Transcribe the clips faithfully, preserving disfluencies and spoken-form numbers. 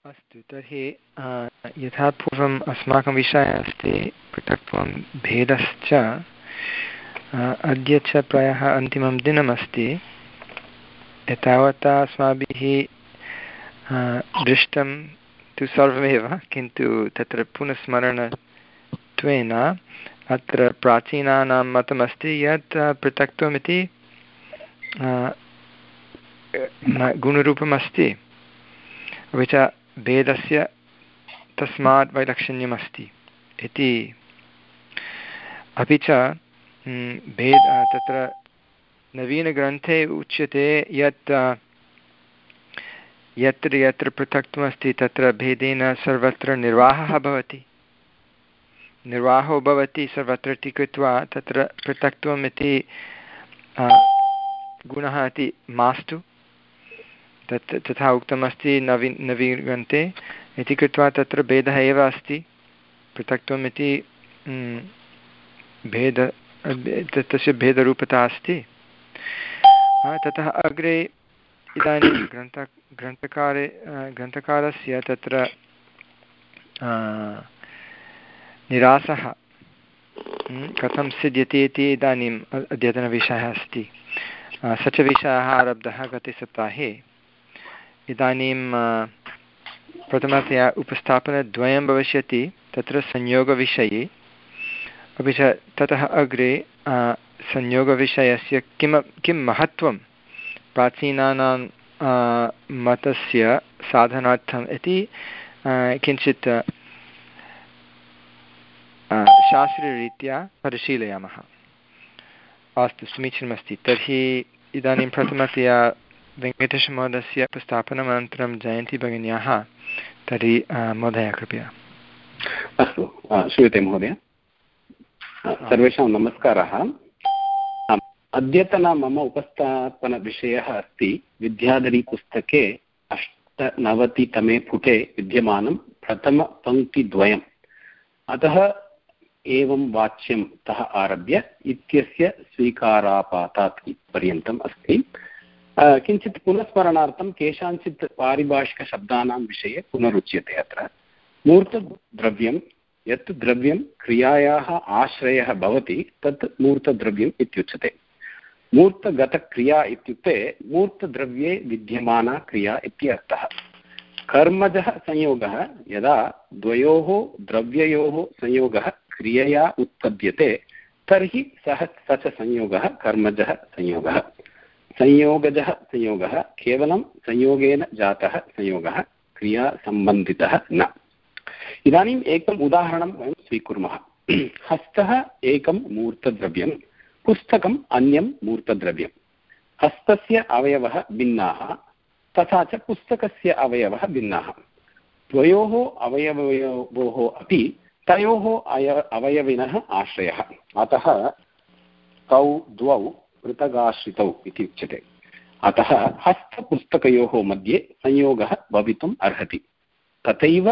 अस्तु तर्हि यथा पूर्वम् अस्माकं विषयः अस्ति पृथक्त्वं भेदश्च अद्य च प्रायः अन्तिमं दिनमस्ति। एतावता अस्माभिः दृष्टं तु सर्वमेव, किन्तु तत्र पुनस्मरणत्वेन अत्र प्राचीनानां मतमस्ति यत् पृथक्त्वमिति गुणरूपमस्ति, अपि च भेदस्य तस्मात् वैलक्षण्यमस्ति इति। अपि च भेद तत्र नवीनग्रन्थे उच्यते यत् यत्र यत्र पृथक्त्वमस्ति तत्र भेदेन सर्वत्र निर्वाहः भवति, निर्वाहो भवति सर्वत्र इति कृत्वा तत्र पृथक्त्वम् इति गुणः इति मास्तु, तत् तथा उक्तमस्ति नवी नवीनग्रन्थे इति कृत्वा तत्र भेदः एव अस्ति, पृथक्त्वम् इति भेद तस्य भेदरूपता अस्ति। ततः अग्रे इदानीं ग्रन्थ ग्रन्थकारे ग्रन्थकारस्य तत्र निरासः कथं सिद्ध्यति इति इदानीम् अद्यतनविषयः अस्ति। स च विषयः आरब्धः गते सप्ताहे। इदानीं प्रथमतया उपस्थापनद्वयं भविष्यति तत्र संयोगविषये, अपि च ततः अग्रे संयोगविषयस्य किं किं महत्त्वं प्राचीनानां मतस्य साधनार्थम् इति किञ्चित् शास्त्रीयरीत्या परिशीलयामः। अस्तु, समीचीनमस्ति। तर्हि इदानीं प्रथमतया वेङ्कटेशमहोदयस्य उपस्थापनमनन्तरं जयन्ती भगिन्याः। तर्हि महोदय कृपया। अस्तु, श्रूयते महोदय? सर्वेषां नमस्कारः। अद्यतन मम उपस्थापनविषयः अस्ति विद्याधरीपुस्तके अष्टनवतितमे पुटे विद्यमानं प्रथमपङ्क्तिद्वयम्। अतः एवं वाच्यं तः आरभ्य इत्यस्य स्वीकारापातात् पर्यन्तम् अस्ति। किञ्चित् पुनस्मरणार्थं केषाञ्चित् पारिभाषिकशब्दानां विषये पुनरुच्यते। अत्र मूर्तद्रव्यं यत् द्रव्यं क्रियायाः आश्रयः भवति तत् मूर्तद्रव्यम् इत्युच्यते। मूर्तगतक्रिया इत्युक्ते मूर्तद्रव्ये विद्यमाना क्रिया इत्यर्थः। कर्मजः संयोगः यदा द्वयोः द्रव्ययोः संयोगः क्रियया उत्पद्यते तर्हि सः स च संयोगः कर्मजः संयोगः। संयोगजः संयोगः केवलं संयोगेन जातः संयोगः, क्रियासम्बन्धितः न। इदानीम् एकम् उदाहरणं वयं स्वीकुर्मः। हस्तः एकं मूर्तद्रव्यं, पुस्तकम् अन्यं मूर्तद्रव्यं। हस्तस्य अवयवः भिन्नाः तथा च पुस्तकस्य अवयवः भिन्नाः। द्वयोः अवयवयोः अपि तयोः अय अवयविनः आश्रयः। अतः तौ द्वौ पृथगाश्रितौ इति उच्यते। अतः हस्तपुस्तकयोः मध्ये संयोगः भवितुम् अर्हति। तथैव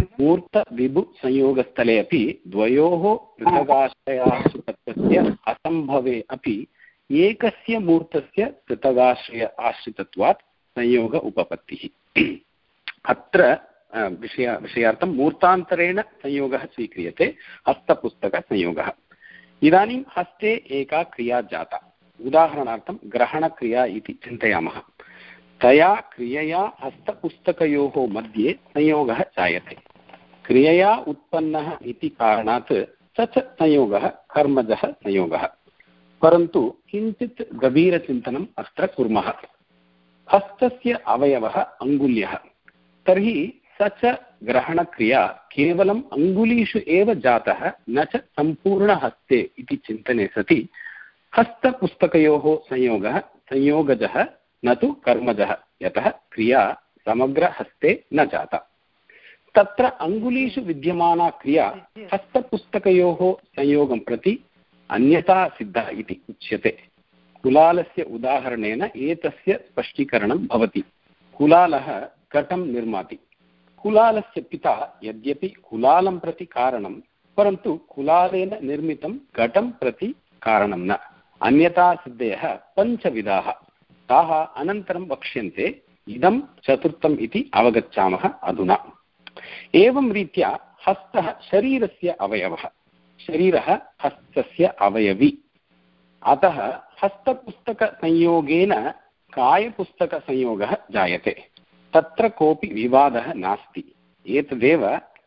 मूर्तविभुसंयोगस्थले अपि द्वयोः पृथगाश्रयाश्रितत्वस्य असम्भवे अपि एकस्य मूर्तस्य पृथगाश्रय आश्रितत्वात् संयोग उपपत्तिः। अत्र विषय विषयार्थं मूर्तान्तरेण संयोगः स्वीक्रियते, हस्तपुस्तकसंयोगः। इदानीं हस्ते एका क्रिया जाता, उदाहरणार्थं ग्रहणक्रिया इति चिन्तयामः। तया क्रियया हस्तपुस्तकयोः मध्ये संयोगः जायते। क्रियया उत्पन्नः इति कारणात् स च संयोगः कर्मजः संयोगः। परन्तु किञ्चित् गभीरचिन्तनम् अत्र कुर्मः। हस्तस्य अवयवः अङ्गुल्यः, तर्हि स च ग्रहणक्रिया केवलम् अङ्गुलीषु एव जातः, न च सम्पूर्णहस्ते इति चिन्तने सति हस्तपुस्तकयोः संयोगः संयोगजः न तु कर्मजः, यतः क्रिया समग्रहस्ते न जाता। तत्र अङ्गुलीषु विद्यमाना क्रिया हस्तपुस्तकयोः संयोगं प्रति अन्यथा सिद्धा इति उच्यते। कुलालस्य उदाहरणेन एतस्य स्पष्टीकरणं भवति। कुलालः घटं निर्माति। कुलालस्य पिता यद्यपि कुलालं प्रति कारणं, परन्तु कुलालेन निर्मितं घटं प्रति कारणं न। अन्यथा सिद्धयः पञ्चविधाः, ताः अनन्तरं वक्ष्यन्ते। इदं चतुर्थम् इति अवगच्छामः अधुना। एवं रीत्या हस्तः शरीरस्य अवयवः, शरीरः हस्तस्य अवयवी। अतः हस्तपुस्तकसंयोगेन कायपुस्तकसंयोगः जायते, तत्र कोऽपि विवादः नास्ति। एतदेव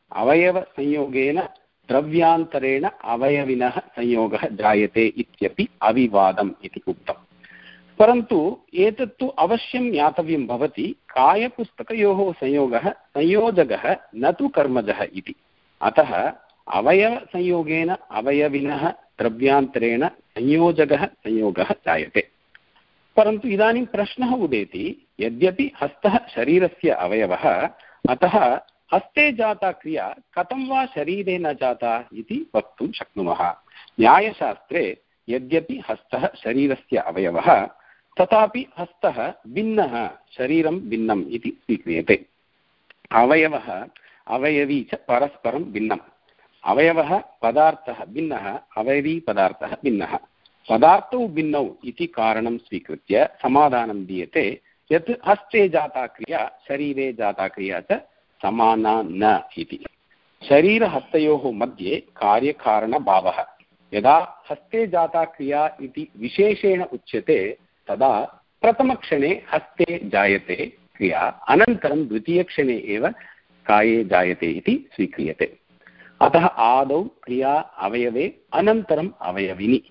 अवयवसंयोगेन द्रव्यान्तरेण अवयविनः संयोगः जायते इत्यपि अविवादम् इति उक्तम्। परन्तु एतत्तु अवश्यं ज्ञातव्यं भवति, कायपुस्तकयोः संयोगः संयोजकः न तु कर्मजः इति। अतः अवयवसंयोगेन अवयविनः द्रव्यान्तरेण संयोजकः संयोगः जायते। परन्तु इदानीं प्रश्नः उदेति, यद्यपि हस्तः शरीरस्य अवयवः, अतः हस्ते जाता क्रिया कथं वा शरीरे न जाता इति वक्तुं शक्नुमः। न्यायशास्त्रे यद्यपि हस्तः शरीरस्य अवयवः, तथापि हस्तः भिन्नः, शरीरं भिन्नम् इति स्वीक्रियते। अवयवः अवयवी च परस्परं भिन्नम्। अवयवः पदार्थः भिन्नः, अवयवी पदार्थः भिन्नः। पदार्थौ भिन्नौ इति कारणं स्वीकृत्य समाधानं दीयते यत् हस्ते जाता क्रिया शरीरे जाता क्रिया च समाना न इति। शरीरहस्तयोः मध्ये कार्यकारणभावः यदा हस्ते जाता क्रिया इति विशेषेण उच्यते, तदा प्रथमक्षणे हस्ते जायते क्रिया, अनन्तरं द्वितीयक्षणे एव काये जायते इति स्वीक्रियते। अतः आदौ क्रिया अवयवे, अनन्तरम् अवयविनि।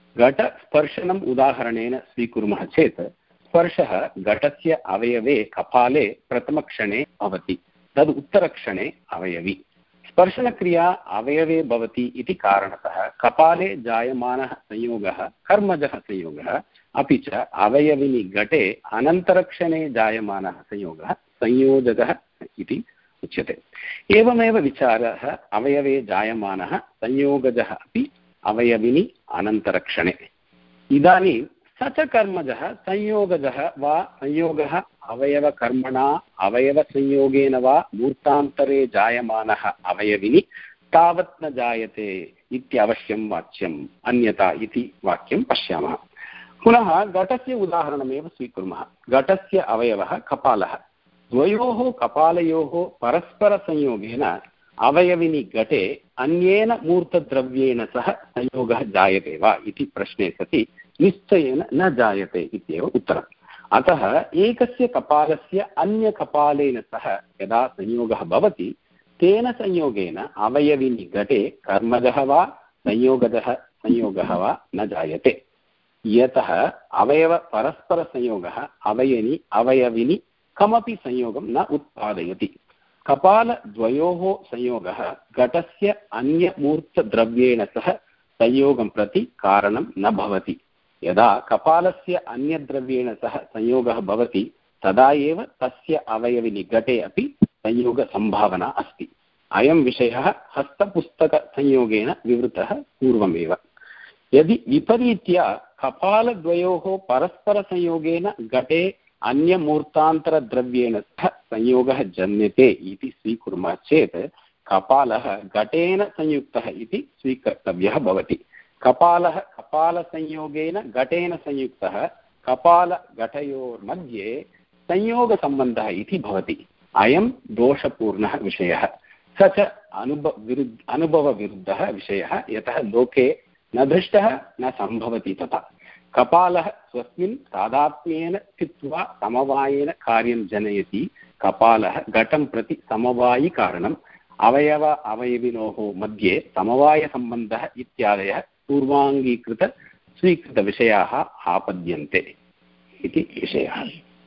घटस्पर्शनम् उदाहरणेन स्वीकुर्मः चेत्, स्पर्शः घटस्य अवयवे कपाले प्रथमक्षणे भवति, तद् उत्तरक्षणे अवयवी। स्पर्शनक्रिया अवयवे भवति इति कारणतः कपाले जायमानः संयोगः कर्मजः संयोगः, अपि च अवयविनि घटे अनन्तरक्षणे जायमानः संयोगः संयोजकः इति उच्यते। एवमेव विचारः अवयवे जायमानः संयोगजः अपि अवयविनि अनन्तरक्षणे। इदानीं स च कर्मजः संयोगजः वा संयोगः अवयवकर्मणा अवयवसंयोगेन वा मूर्तान्तरे जायमानः अवयविनि तावत् न जायते इत्यवश्यं वाच्यम्, अन्यथा इति वाक्यं पश्यामः। पुनः घटस्य उदाहरणमेव स्वीकुर्मः। घटस्य अवयवः कपालः। द्वयोः कपालयोः परस्परसंयोगेन अवयविनि घटे अन्येन मूर्तद्रव्येण सह संयोगः जायते वा इति प्रश्ने सति निश्चयेन न जायते इत्येव उत्तरम्। अतः एकस्य कपालस्य अन्यकपालेन सह यदा संयोगः भवति, तेन संयोगेन अवयविनि घटे कर्मजः वा संयोगजः संयोगः वा न जायते। यतः अवयवपरस्परसंयोगः अवयनि अवयविनि कमपि संयोगं न उत्पादयति। कपालद्वयोः संयोगः घटस्य अन्यमूर्तद्रव्येण सह संयोगं प्रति कारणं न भवति। यदा कपालस्य अन्यद्रव्येण सह संयोगः भवति, तदा एव तस्य अवयविनि घटे अपि संयोगसम्भावना अस्ति। अयं विषयः हस्तपुस्तकसंयोगेन विवृतः पूर्वमेव। यदि विपरीत्या कपालद्वयोः परस्परसंयोगेन घटे अन्यमूर्तान्तरद्रव्येण सह संयोगः जन्यते इति स्वीकुर्मः चेत्, कपालः घटेन संयुक्तः इति स्वीकर्तव्यः भवति। कपालः कपालसंयोगेन घटेन संयुक्तः कपालघटयोर्मध्ये संयोगसम्बन्धः इति भवति। अयं दोषपूर्णः विषयः। स च अनुभव विरुद्ध अनुभवविरुद्धः विषयः, यतः लोके न दृष्टः न सम्भवति तथा। कपालः स्वस्मिन् तादात्म्येन स्थित्वा समवायेन कार्यं जनयति। कपालः घटं प्रति समवायिकारणम्, अवयव अवयविनोः मध्ये समवायसम्बन्धः इत्यादयः पूर्वाङ्गीकृत स्वीकृतविषयाः आपद्यन्ते इति विषयः।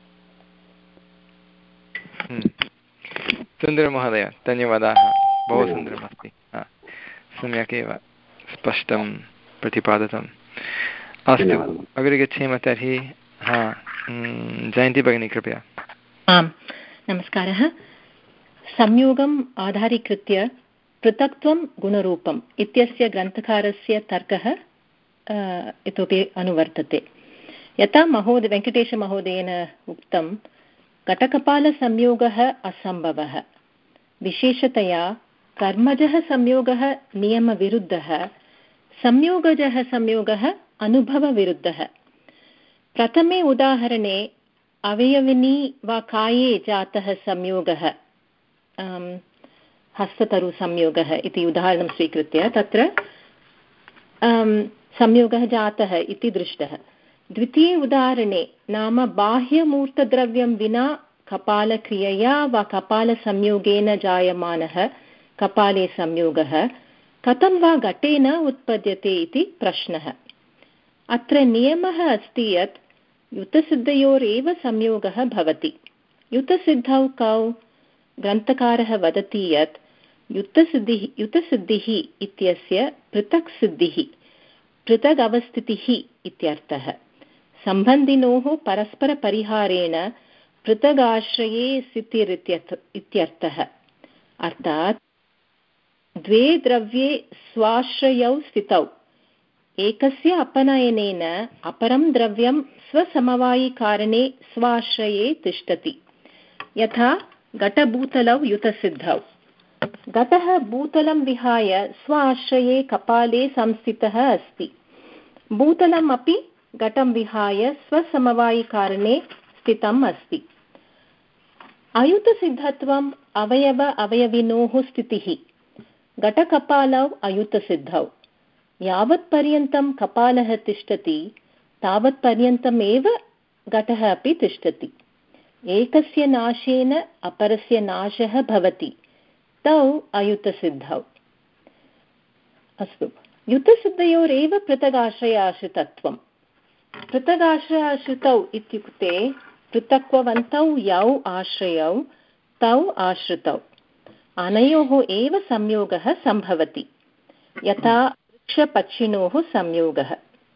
सुन्दरमहोदय, धन्यवादाः। बहु सुन्दरमस्ति, सम्यक् एव स्पष्टं प्रतिपादितम्। अस्तु, अग्रे गच्छेम तर्हि। हा, जयन्ती भगिनी कृपया। आम्, नमस्कारः। संयोगम् आधारीकृत्य पृथक्त्वं गुणरूपम् इत्यस्य ग्रन्थकारस्य तर्कः इतोपि अनुवर्तते। यथा महोदय वेङ्कटेशमहोदयेन उक्तं, घटकपालसंयोगः असम्भवः। विशेषतया कर्मजः संयोगः नियमविरुद्धः, संयोगजः संयोगः अनुभवविरुद्धः। प्रथमे उदाहरणे अवयविनी वा काये जातः संयोगः, हस्ततरुसंयोगः इति उदाहरणं स्वीकृत्य तत्र संयोगः जातः इति दृष्टः। द्वितीये उदाहरणे नाम बाह्यमूर्तद्रव्यं विना कपालक्रियया वा कपालसंयोगेन जायमानः कपाले संयोगः कथं वा घटेन उत्पद्यते इति प्रश्नः। अत्र नियमः अस्ति यत् युतसिद्धयोरेव संयोगः भवति। युतसिद्धौ कौ? ग्रन्थकारः वदति यत् युतसिद्धिः युतसिद्धिः इत्यस्य पृथक् सिद्धिः पृथग् अवस्थितिः इत्यर्थः। सम्बन्धिनोः परस्परपरिहारेण पृथगाश्रये स्थितिरित्यर्थ इत्यर्थः। अर्थात् द्वे द्रव्ये स्वाश्रयौ स्थितौ एकस्य अपनयनेन अपरं द्रव्यं स्वसमवायिकारणे स्वाश्रये तिष्ठति। यथा घटभूतलौ युतसिद्धौ। घटः भूतलं विहाय स्वाश्रये कपाले संस्थितः अस्ति। भूतलम् अपि घटं विहाय स्वसमवायिकारणे स्थितम् अस्ति। अयुतसिद्धत्वम् अवयव अवयविनोः स्थितिः। घटकपालौ अयुतसिद्धौ। यावत्पर्यन्तं कपालः तिष्ठति तावत्पर्यन्तमेव घटः अपि तिष्ठति। एकस्य नाशेन अपरस्य नाशः भवति, तौ अयुतसिद्धौ। अस्तु, युतसिद्धयोरेव पृथगाश्रयाश्रितत्वं। पृथगाश्रयाश्रितौ इत्युक्ते पृथक्वन्तौ यौ आश्रयौ तौ आश्रितौ अनयोः एव संयोगः सम्भवति। यथा वृक्षपक्षिणोः संयोगः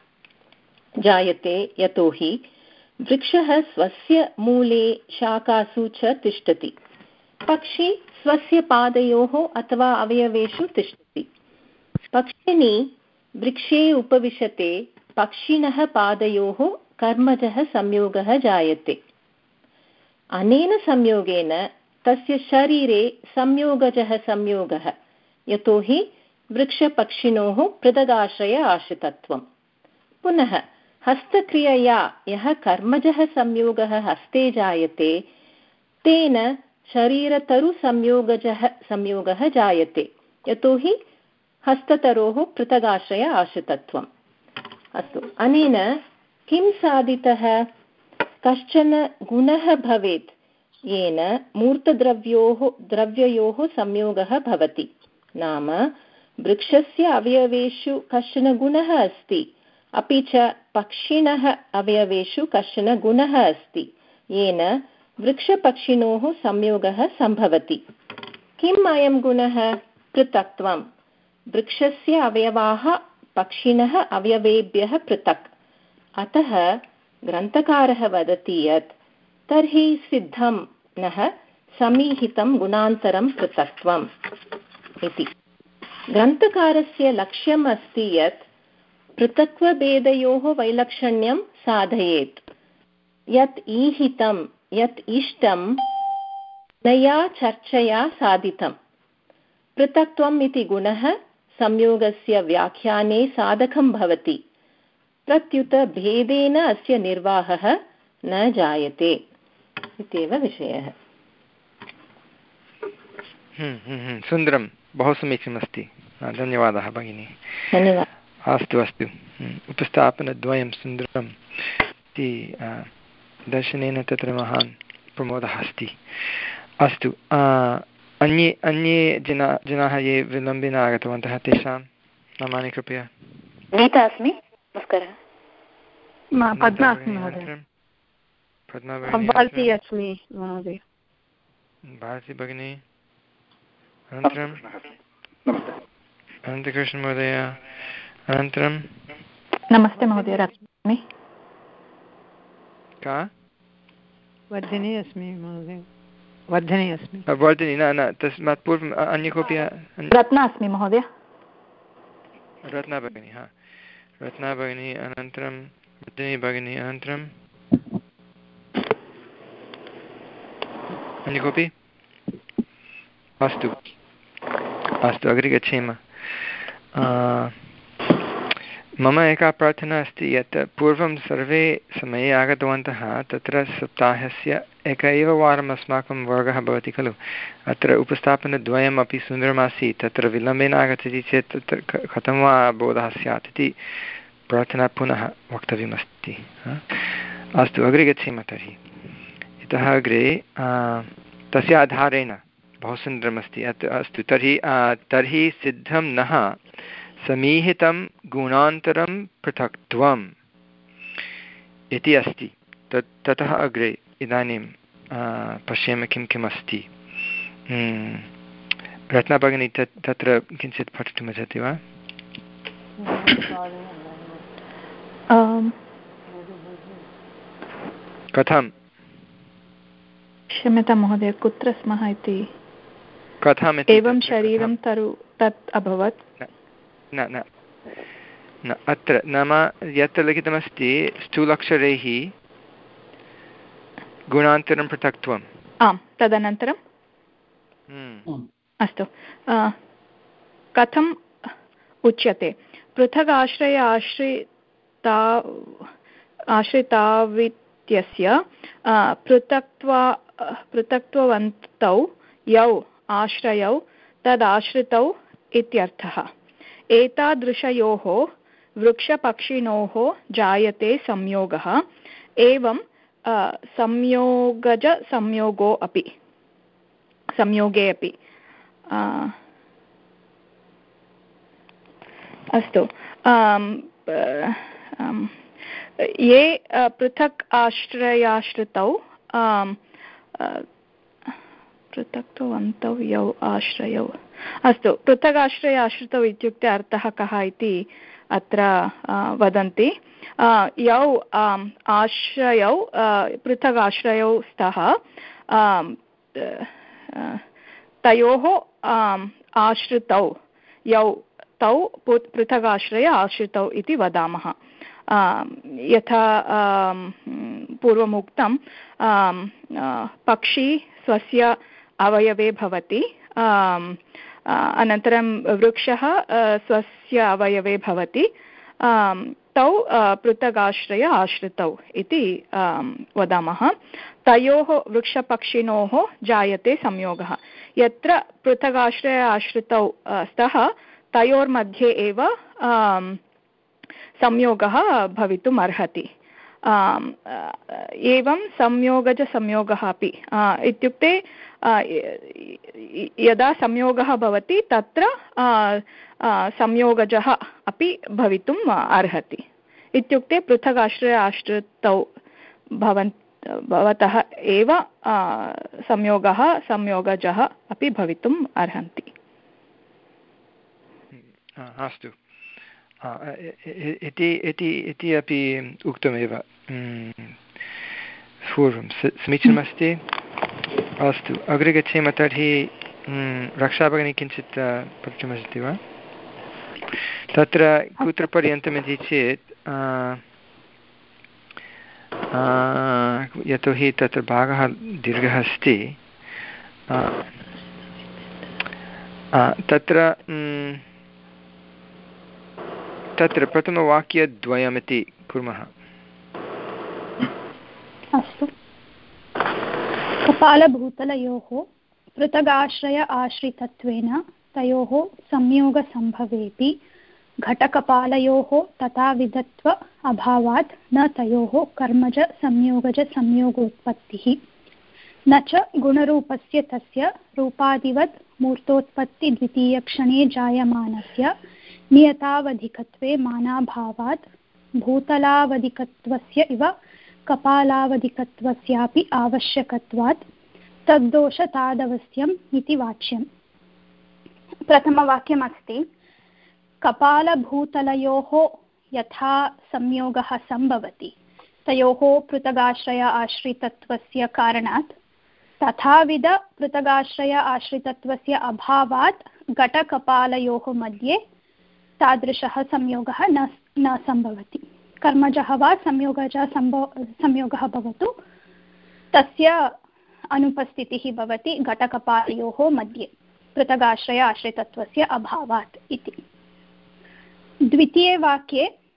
जायते, यतोहि वृक्षः स्वस्य मूले शाखासु च तिष्ठति, पक्षी स्वस्य पादयोः अथवा अवयवेषु तिष्ठति। पक्षिणी वृक्षे उपविशते, पक्षिणः पादयोः कर्मजः संयोगः जायते। अनेन संयोगेन तस्य शरीरे संयोगजः संयोगः, यतोहि वृक्षपक्षिणोः पृथगाश्रय आश्रितत्वम्। पुनः हस्तक्रियया यः कर्मजः संयोगः हस्ते जायते तेन शरीरतरुसंयोगजः संयोगः जायते, यतोहि हस्ततरोः पृथगाश्रय आश्रितत्वम्। अस्तु, अनेन किं साधितः? कश्चन गुणः भवेत् येन मूर्तद्रव्योः द्रव्ययोः संयोगः भवति। नाम वृक्षस्य अवयवेषु कश्चन गुणः अस्ति, अपि च पक्षिणः अवयवेषु कश्चन गुणः अस्ति येन वृक्षपक्षिणोः संयोगः सम्भवति। किम् अयं गुणः? पृथक्त्वं। वृक्षस्य अवयवाः पक्षिणः अवयवेभ्यः पृथक्। अतः ग्रन्थकारः वदति यत् तर्हि सिद्धं नः समीहितं गुणान्तरं पृथक्त्वम् इति। ग्रन्थकारस्य लक्ष्यम् अस्ति यत् पृथक्त्वभेदयोः वैलक्षण्यं साधयेत्। यत् ईहितं यत् इष्टं नया चर्चया साधितं। पृथक्त्वम् इति गुणः संयोगस्य व्याख्याने साधकं भवति, प्रत्युत भेदेन अस्य निर्वाहः न जायते इत्येव विषयः। सुन्दरं, बहु समीचीनमस्ति। धन्यवादः भगिनी। धन्यवादः। अस्तु अस्तु, उपस्थापनद्वयं सुन्दरम् इति दर्शनेन तत्र महान् प्रमोदः अस्ति। अस्तु, अन्ये अन्ये जना जनाः ये विलम्बेन आगतवन्तः तेषां नामानि कृपया। नीता अस्मि। नमस्कारः। पद्मा अस्मि महोदय। पद्मा भारती अस्मि महोदय। भारती भगिनी। अनन्तरं अनन्तकृष्ण महोदय। अनन्तरं नमस्ते महोदय। रश्मि। का? वर्धिनी अस्मि महोदय। वर्धिनी अस्मि। वर्धिनी न न तस्मात् पूर्वम् अन्य कोऽपि? रत्ना अस्मि महोदय। रत्ना भगिनी। हा, रत्ना भगिनी। अनन्तरं वर्धिनी भगिनी। अनन्तरं अन्य कोऽपि? अस्तु अस्तु, अग्रे गच्छेम। मम एका प्रार्थना अस्ति यत् पूर्वं सर्वे समये आगतवन्तः तत्र सप्ताहस्य एक एव वारम् अस्माकं वर्गः भवति खलु अत्र उपस्थापनद्वयमपि सुन्दरमासीत् तत्र विलम्बेन आगच्छति चेत् तत्र कथं वा बोधः स्यात् इति प्रार्थना पुनः वक्तव्यमस्ति अस्तु अग्रे गच्छेम तर्हि इतः अग्रे तस्य आधारेण बहु सुन्दरमस्ति अत् अस्तु तर्हि तर्हि सिद्धं नः समीहितं गुणान्तरं पृथक्त्वम् इति अस्ति तत् ततः अग्रे इदानीं पश्येम किं किम् अस्ति रत्ना भगिनी तत् तत्र किञ्चित् पठितुमिच्छति वा कथं क्षम्यतां महोदय कुत्र स्मः इति कथम् एवं शरीरं तरु तत् अभवत् न न न अत्र नाम यत्र लिखितमस्ति स्थूलक्षरैः गुणान्तरं पृथक्त्वम् आम् तदनन्तरं अस्तु कथम् उच्यते पृथक् आश्रय आश्रिता आश्रितावित्यस्य पृथक्त्वा पृथक्त्ववन्तौ यौ आश्रयौ तदाश्रितौ इत्यर्थः एतादृशयोः वृक्षपक्षिणोः जायते संयोगः एवं संयोगज संयोगो अपि संयोगे अपि अस्तु ये पृथक् आश्रयाश्रितौ पृथक्त्ववन्तौ यौ आश्रयौ अस्तु पृथक् आश्रय आश्रितौ इत्युक्ते अर्थः कः इति अत्र वदन्ति यौ आश्रयौ पृथक् आश्रयौ स्तः तयोः आश्रितौ यौ तौ पृथक् आश्रय आश्रितौ इति वदामः यथा पूर्वमुक्तं पक्षी स्वस्य अवयवे भवति अनन्तरं वृक्षः स्वस्य अवयवे भवति तौ पृथगाश्रय आश्रितौ इति वदामः तयोः वृक्षपक्षिणोः जायते संयोगः यत्र पृथगाश्रय आश्रितौ स्तः तयोर्मध्ये एव संयोगः भवितुम् अर्हति एवं संयोगजसंयोगः अपि इत्युक्ते यदा संयोगः भवति तत्र संयोगजः अपि भवितुम् अर्हति इत्युक्ते पृथक् आश्रय आश्रितौ भवन् भवतः एव संयोगः संयोगजः अपि भवितुम् अर्हन्ति अस्तु इति इति इति अपि उक्तमेव पूर्वं समीचीनमस्ति अस्तु अग्रे गच्छेम तर्हि रक्षाभगिनी किञ्चित् पठितुमस्ति वा तत्र कुत्र पर्यन्तमिति चेत् यतोहि तत्र भागः दीर्घः अस्ति तत्र तत्र प्रथमवाक्यद्वयमिति कुर्मः अस्तु कपालभूतलयोः पृथगाश्रय आश्रितत्वेन तयोः संयोगसम्भवेऽपि घटकपालयोः तथाविधत्व अभावात् न तयोः कर्मज संयोगज संयोगोत्पत्तिः न च गुणरूपस्य तस्य रूपादिवत् मूर्तोत्पत्ति द्वितीयक्षणे जायमानस्य नियतावधिकत्वे मानाभावात् भूतलावधिकत्वस्य इव कपालावधिकत्वस्यापि आवश्यकत्वात् तद्दोषतादवस्थ्यम् इति वाच्यम्। प्रथमवाक्यमस्ति कपालभूतलयोः यथा संयोगः सम्भवति तयोः पृथगाश्रय आश्रितत्वस्य कारणात् तथाविध पृथगाश्रय आश्रितत्वस्य अभावात् घटकपालयोः मध्ये तादृशः संयोगः न न सम्भवति। कर्मजः वा संयोगजः सम्भव संयोगः भवतु तस्य अनुपस्थितिः भवति घटकपालयोः मध्ये पृथगाश्रय आश्रितत्वस्य अभावात् इति। द्वितीये वाक्ये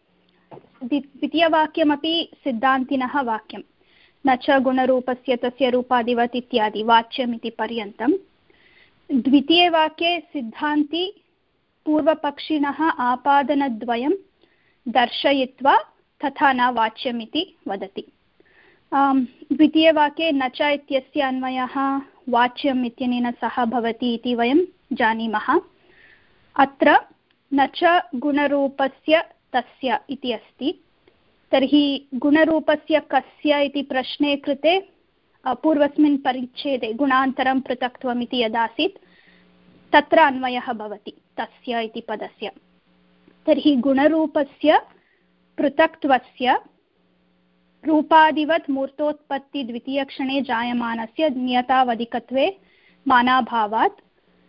द्वितीयवाक्यमपि सिद्धान्तिनः वाक्यं न च गुणरूपस्य तस्य रूपादिवत् इत्यादि वाच्यमिति पर्यन्तं। द्वितीये वाक्ये सिद्धान्ति पूर्वपक्षिणः आपादनद्वयं दर्शयित्वा तथा न वाच्यमिति वदति। द्वितीयवाक्ये न च इत्यस्य अन्वयः वाच्यम् इत्यनेन सह भवति इति वयं जानीमः। अत्र न च गुणरूपस्य तस्य इति अस्ति। तर्हि गुणरूपस्य कस्य इति प्रश्ने कृते पूर्वस्मिन् परिच्छेदे गुणान्तरं पृथक्त्वम् इति यदासीत् तत्र अन्वयः भवति तस्य इति पदस्य। तर्हि गुणरूपस्य पृथक्त्वस्य रूपादिवत् मूर्तोत्पत्ति द्वितीयक्षणे जायमानस्य नियतावधिकत्वे मानाभावात्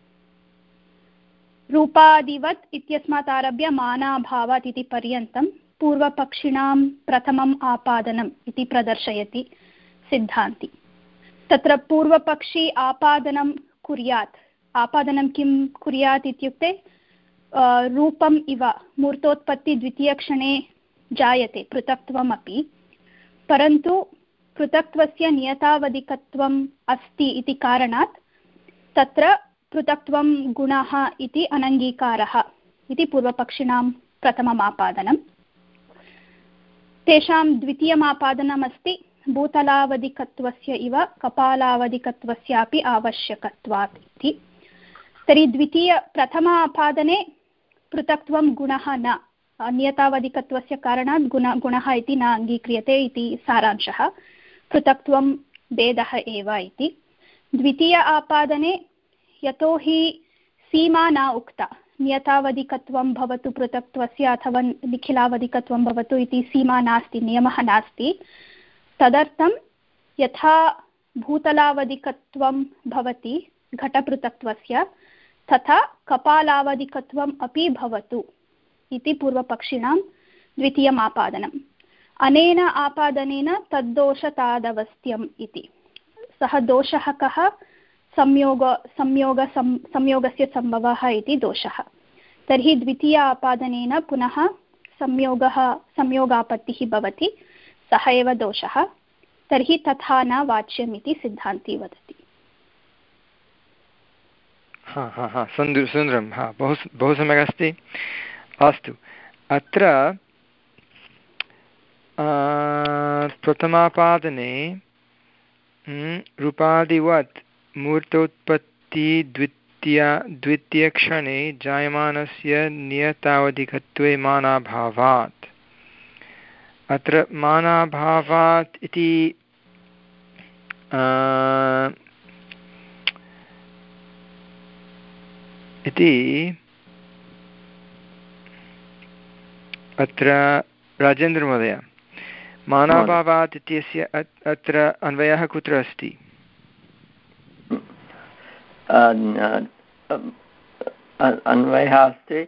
रूपादिवत् इत्यस्मात् आरभ्य मानाभावात् इति पर्यन्तं पूर्वपक्षिणां प्रथमम् आपादनम् इति प्रदर्शयति सिद्धान्ति। तत्र पूर्वपक्षी आपादनं कुर्यात्। आपादनं किं कुर्यात् इत्युक्ते रूपम् इव मूर्तोत्पत्ति द्वितीयक्षणे जायते पृथक्त्वमपि, परन्तु पृथक्त्वस्य नियतावधिकत्वम् अस्ति इति कारणात् तत्र पृथक्त्वं गुणः इति अनङ्गीकारः इति पूर्वपक्षिणां प्रथमम् आपादनं। तेषां द्वितीयम् आपादनमस्ति भूतलावधिकत्वस्य इव कपालावधिकत्वस्यापि आवश्यकत्वात् इति। तर्हि द्वितीय प्रथम आपादने पृथक्त्वं गुणः न, नियतावधिकत्वस्य कारणात् गुण गुणः इति न अङ्गीक्रियते इति सारांशः। पृथक्त्वं भेदः एव इति। द्वितीय आपादने यतोहि सीमा न उक्ता, नियतावधिकत्वं भवतु पृथक्त्वस्य अथवा निखिलावधिकत्वं भवतु इति सीमा नास्ति, नियमः नास्ति। तदर्थं यथा भूतलावधिकत्वं भवति घटपृथक्त्वस्य तथा कपालावधिकत्वम् अपि भवतु इति पूर्वपक्षिणां द्वितीयम् आपादनम्। अनेन आपादनेन तद्दोषतादवस्थ्यम् इति। सः दोषः कः? संयोग संयोग संयोगस्य सम्भवः इति दोषः। तर्हि द्वितीय आपादनेन पुनः संयोगः संयोगापत्तिः भवति, सः एव दोषः। तर्हि तथा न वाच्यमिति सिद्धान्ती वदति। हा हा हा सुन्दर सुन्दरं हा बहु बहु सम्यक् अस्ति। अस्तु, अत्र प्रथमापादने रूपादिवत् मूर्तोत्पत्ति द्वितीय द्वितीयक्षणे जायमानस्य नियतावधिकत्वे मानाभावात्। अत्र मानाभावात् इति इति अत्र राजेन्द्रमहोदय मानाभावात् इत्यस्य अत्र अन्वयः कुत्र अस्ति? अन्वयः अस्ति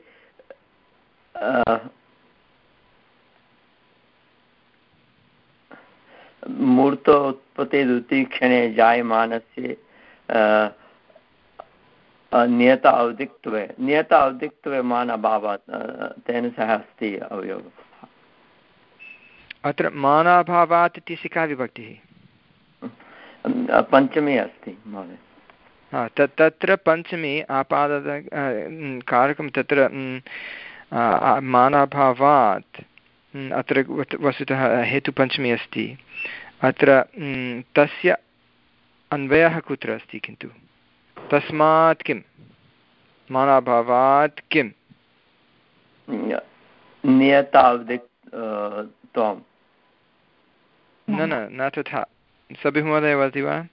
मूर्तोत्पत्ति द्वितीयक्षणे जायमानस्य नियत औदिक्त्वे नियत औदिक्त्वे मानाभावात् तेन सह अस्ति अवयोगः। अत्र मानाभावात् इत्यस्य का विभक्तिः? पञ्चमी अस्ति महोदय। हा तत् तत्र पञ्चमी आपाद कारकं तत्र मानाभावात् अत्र वस्तुतः हेतुपञ्चमी अस्ति। अत्र तस्य अन्वयः कुत्र अस्ति? किन्तु तस्मात् किं मानाभावात् किं नियतावधिकत्वं न न न तथा। सबिः महोदय वदति वा?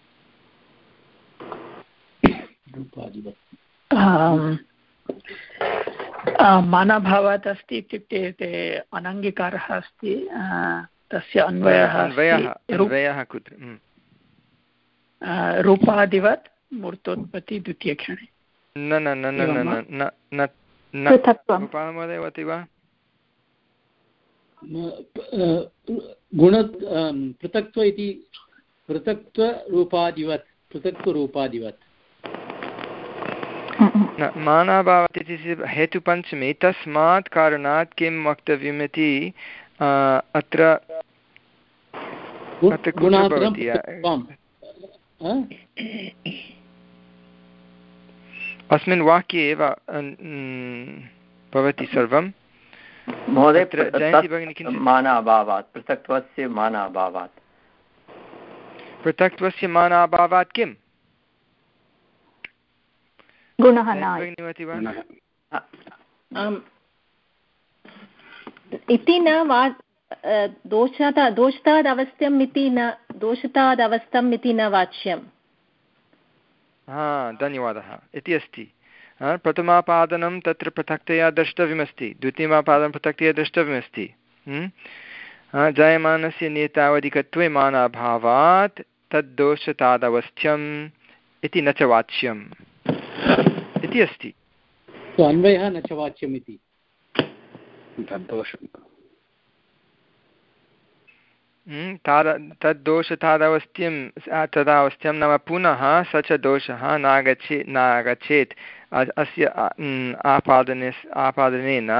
मानाभावात् अस्ति इत्युक्ते ते अनङ्गीकारः अस्ति, तस्य अन्वयः अन्वयः अन्वयः कुत्र? रूपादिवत् मूर्तोत्पत्ति द्वितीयक्षणे। न न न न न न न न महोदय वदति वा? गुण पृथक्त्व इति पृथक्त्वरूपादिवत् पृथक्त्वरूपादिवत् न मानाभावात् इति हेतुपञ्चमी तस्मात् कारणात् किं वक्तव्यमिति अत्र अस्मिन् वाक्ये एव भवति सर्वं महोदय मानाभावात् पृथक्त्वस्य मानाभावात् पृथक्त्वस्य मानाभावात् किम् गुणः इति न वा दोषात् दोषात् अवस्थम् इति न दोषात् अवस्थम् इति न वाच्यम्। हा धन्यवादः इति अस्ति। प्रथमापादनं तत्र पृथक्तया द्रष्टव्यमस्ति, द्वितीयमापादनं पृथक्तया द्रष्टव्यमस्ति। जायमानस्य नियतावधिकत्वे मानाभावात् तद्दोषतादवस्थ्यम् इति न च वाच्यम् इति अस्ति। अन्वयः न च वाच्यम् इति तद्दोषं तद्दोषतादवस्थ्यं तदावस्थ्यं नाम पुनः स च दोषः नागच्छे नागच्छेत् अस्य आपादने आपादनेन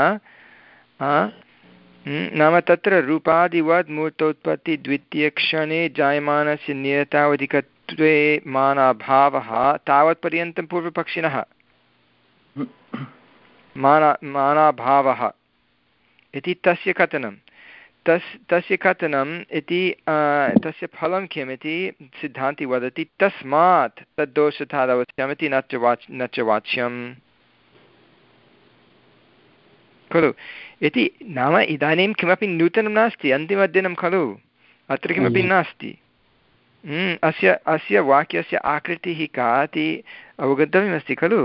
नाम तत्र रूपादिवत् मूर्तोत्पत्ति द्वितीयक्षणे जायमानस्य नियतावधिकत्वे मानाभावः तावत्पर्यन्तं पूर्वपक्षिणः माना मानाभावः इति तस्य कथनं तस् तस्य कथनम् इति तस्य फलं किम् इति सिद्धान्ति वदति तस्मात् तद्दोषतादवस्थ्यम् इति न च वाच् न च वाच्यम् खलु इति नाम इदानीं किमपि नूतनं नास्ति अन्तिमदिनं खलु अत्र किमपि नास्ति। अस्य अस्य वाक्यस्य आकृतिः का इति अवगन्तव्यमस्ति खलु।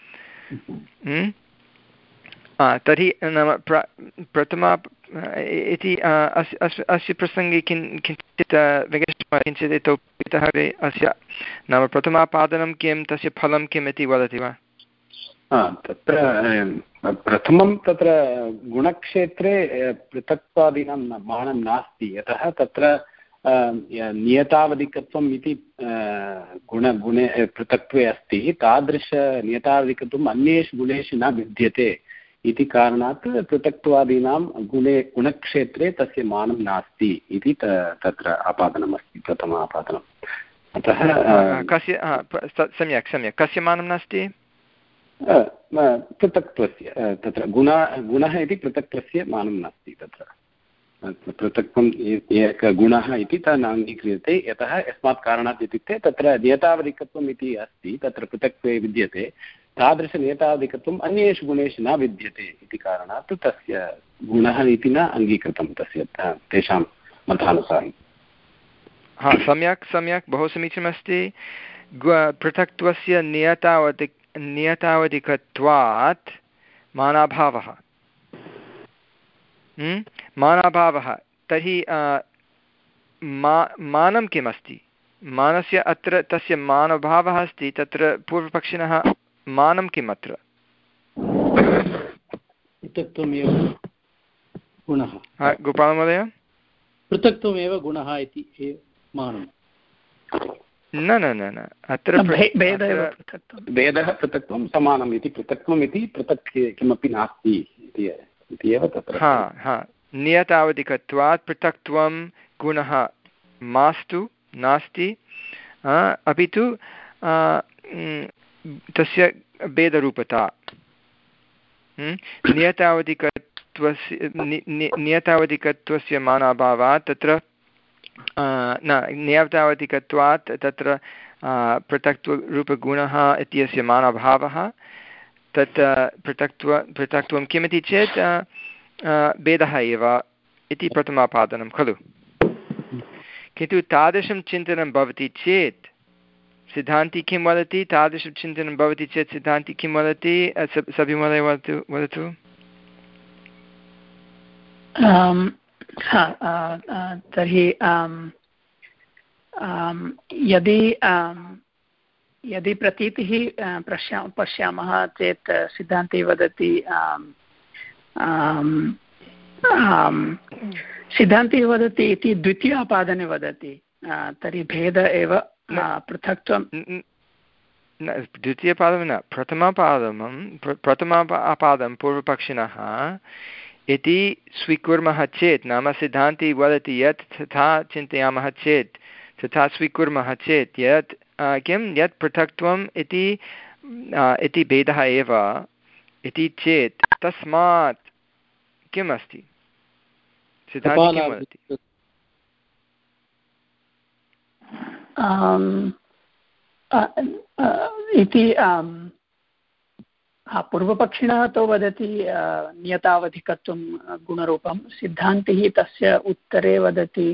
तर्हि नाम प्र प्रथमा इति अस्य प्रसङ्गे किं किञ्चित् किञ्चित् इतोपि अस्य नाम प्रथमापादनं किं तस्य फलं किम् इति वदति वा? तत्र प्रथमं तत्र गुणक्षेत्रे पृथक्त्वादीनां मानं नास्ति, यतः तत्र नियतावधिकत्वम् इति गुण गुणे पृथक्त्वे अस्ति, तादृशनियतावधिकत्वम् अन्येषु गुणेषु न विद्यते इति कारणात् पृथक्त्वादीनां गुणे गुणक्षेत्रे तस्य मानं नास्ति इति तत्र आपादनमस्ति, प्रथम आपादनम्। अतः कस्य सम्यक् सम्यक् कस्य मानं नास्ति? पृथक्त्वस्य तत्र गुण गुणः इति पृथक्त्वस्य मानं नास्ति। तत्र पृथक्त्वम् एकः गुणः इति तत् न अङ्गीक्रियते, यतः यस्मात् कारणात् इत्युक्ते तत्र नियतावधिकत्वम् इति अस्ति, तत्र पृथक्त्वे विद्यते, तादृशनियतावधिकत्वम् अन्येषु गुणेषु न विद्यते इति कारणात् तस्य गुणः इति न अङ्गीकृतं तस्य तेषां मतानुसारं। हा सम्यक् सम्यक् बहु समीचीनमस्ति। पृथक्त्वस्य नियतावधि नियतावधिकत्वात् मानाभावः मानाभावः तर्हि मा मानं किमस्ति? मानस्य अत्र तस्य मानभावः अस्ति, तत्र पूर्वपक्षिणः मानं किम् अत्र? पृथक्त्वमेव गुणः। गोपालमहोदय पृथक्त्वमेव गुणः इति मानं न न न न अत्र भेदः पृथक्त्वं समानम् इति पृथक्त्वम् इति पृथक् किमपि नास्ति इति एव तत्र। हा हा नियतावधिकत्वात् पृथक्त्वं गुणः मास्तु नास्ति, अपि तु तस्य भेदरूपता नियतावधिकत्वस्य नियतावधिकत्वस्य मानाभावात् तत्र न नियतावधिकत्वात् तत्र पृथक्त्वरूपगुणः इत्यस्य मानाभावः तत् पृथक्त्व पृथक्त्वं किमिति चेत् भेदः एव इति प्रथमापादनं खलु। किन्तु तादृशं चिन्तनं भवति चेत् सिद्धान्ति किं वदति? तादृशं चिन्तनं भवति चेत् सिद्धान्ति किं वदति? सभिमहोदय वदतु वदतु। तर्हि यदि यदि प्रतीतिः पश्या पश्यामः चेत् सिद्धान्ते वदति सिद्धान्ते वदति इति द्वितीयापादने वदति, तर्हि भेद एव पृथक्त्वं द्वितीयपादं न प्रथमपादं प्रथमपादं पूर्वपक्षिणः इति स्वीकुर्मः चेत् नाम सिद्धान्ती वदति यत् तथा चिन्तयामः चेत् तथा स्वीकुर्मः चेत् यत् किं यत् पृथक्त्वम् इति इति भेदः एव इति चेत् तस्मात् किम् अस्ति सिद्धान्ती किं वदति इति पूर्वपक्षिणः तु वदति नियतावधिकत्वं गुणरूपं सिद्धान्तिः तस्य उत्तरे वदति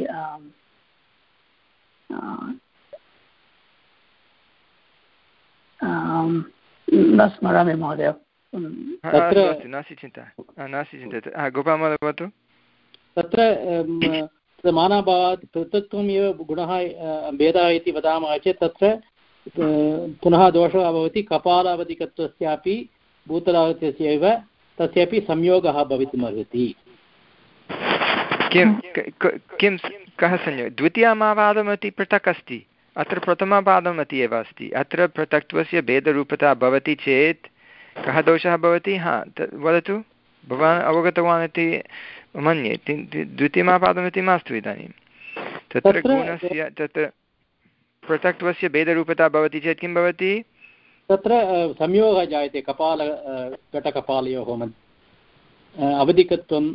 न स्मरामि महोदय नास्ति चिन्ता नास्ति चिन्ता गोपाल वदतु तत्र मानाभावात् पृथक्त्वम् एव गुणः भेदः इति वदामः चेत् तत्र पुनः दोषः भवति कपालावधिकत्वस्यापि भूतलावधिकस्यैव तस्यापि संयोगः भवितुमर्हति किं किं कः संयोगः द्वितीयमापादमपि पृथक् अस्ति अत्र प्रथमपादमपि एव अस्ति अत्र पृथक्त्वस्य भेदरूपता भवति चेत् कः दोषः भवति हा वदतु भवान् अवगतवान् इति मन्ये द्वितीयमापादमिति मास्तु इदानीं तत्र गुणस्य तत्र पृथक्त्वस्य भेदरूपता भवति चेत् किं भवति तत्र संयोगः जायते कपाल घटकपालयोः अवधिकत्वं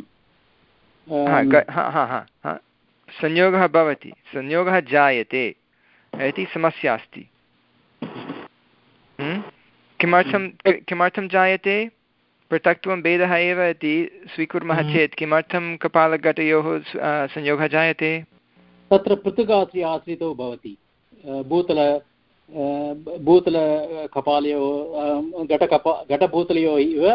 संयोगः भवति संयोगः जायते इति समस्या अस्ति किमर्थं किमर्थं जायते पृथक्त्वं भेदः एव इति स्वीकुर्मः चेत् किमर्थं कपालघटयोः संयोगः जायते तत्र पृथक् आश्रि आश्रितौ भवति भूतल भूतलकपालयोः घटकपा घटभूतलयोः इव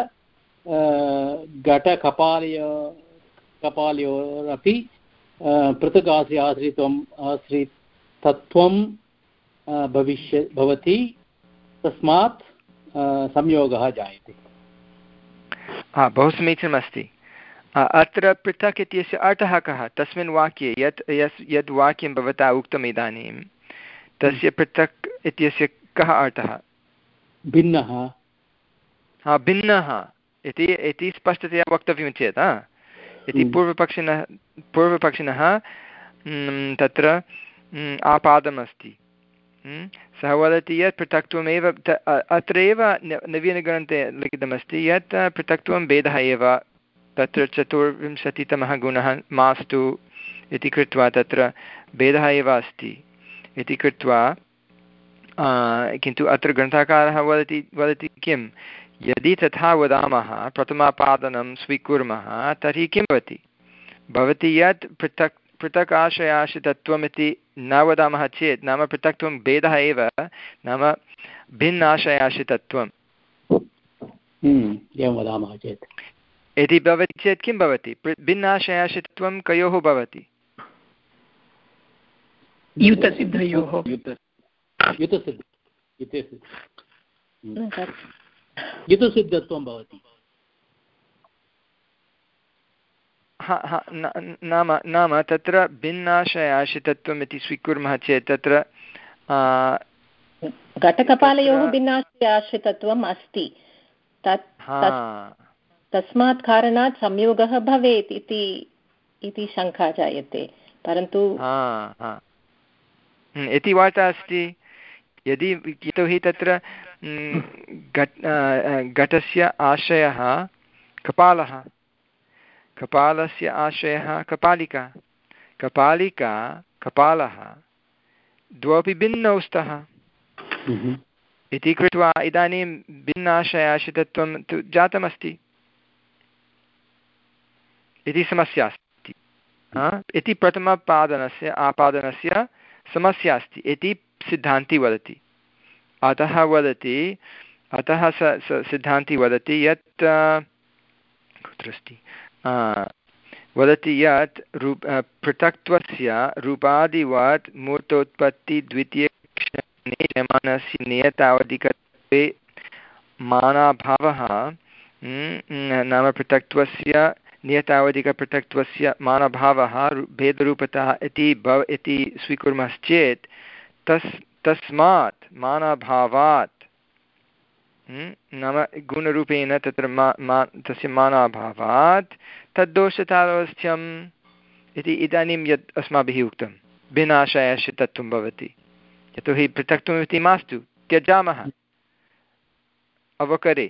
घटकपालयो कपालयोरपि पृथक् आश्रि आश्रित्वम् आश्रितत्वं भविष्य भवति तस्मात् संयोगः जायते हा बहु समीचीनमस्ति अत्र पृथक् इत्यस्य अर्थः कः तस्मिन् वाक्ये यत् यस् यद् वाक्यं भवता उक्तम् इदानीं तस्य पृथक् इत्यस्य कः अर्थः भिन्नः हा भिन्नः इति इति स्पष्टतया वक्तव्यं चेत् इति पूर्वपक्षिणः पूर्वपक्षिणः तत्र आपादमस्ति सः वदति यत् पृथक्त्वमेव अत्रैव नवीनग्रन्थे लिखितमस्ति यत् पृथक्त्वं भेदः एव तत्र चतुर्विंशतितमः गुणः मास्तु इति कृत्वा तत्र भेदः एव अस्ति इति कृत्वा किन्तु अत्र ग्रन्थकारः वदति वदति किं यदि तथा वदामः प्रथमापादनं स्वीकुर्मः तर्हि किं भवति भवति यत् पृथक् पृथक् आशयाश्रितत्वमिति न वदामः चेत् नाम पृथक्त्वं भेदः एव नाम भिन्नाशयाश्रितत्वम् एवं वदामः चेत् इति भवति चेत् किं भवति भिन्नाशयाश्रितत्वं कयोः भवति युतसिद्धयोः युतसिद्धत्वं भवति हा हा नाम नाम तत्र भिन्नाशयाश्रितत्वम् इति स्वीकुर्मः चेत् तत्र घटकपालयोः भिन्नाशयाश्रितत्वम् अस्ति तत् तस्मात् कारणात् संयोगः भवेत् इति इति शङ्का जायते परन्तु इति वार्ता अस्ति यदि यतोहि तत्र घटस्य आश्रयः कपालः कपालस्य आश्रयः कपालिका कपालिका कपालः द्वौपि भिन्नौ स्तः इति कृत्वा इदानीं भिन्नाशयाश्रितत्वं तु जातमस्ति इति समस्या अस्ति इति प्रथमपादनस्य आपादनस्य समस्या अस्ति इति सिद्धान्ती वदति अतः वदति अतः स सिद्धान्ती वदति यत् कुत्र अस्ति वदति यत् रूप पृथक्त्वस्य रूपादिवत् मूर्तोत्पत्तिद्वितीयक्षणे यमानस्य नियतावधिकत्वे मानाभावः नाम पृथक्त्वस्य नियतावधिकपृथक्त्वस्य मानभावः भेदरूपतः इति भव इति स्वीकुर्मश्चेत् तस् तस्मात् मानभावात् नाम गुणरूपेण तत्र मा मा तस्य मानाभावात् तद्दोषतादवस्थ्यम् इति इदानीं यत् अस्माभिः उक्तं भिन्नाशयस्य तत्त्वं भवति यतोहि पृथक्त्वमिति मास्तु त्यजामः अवकरे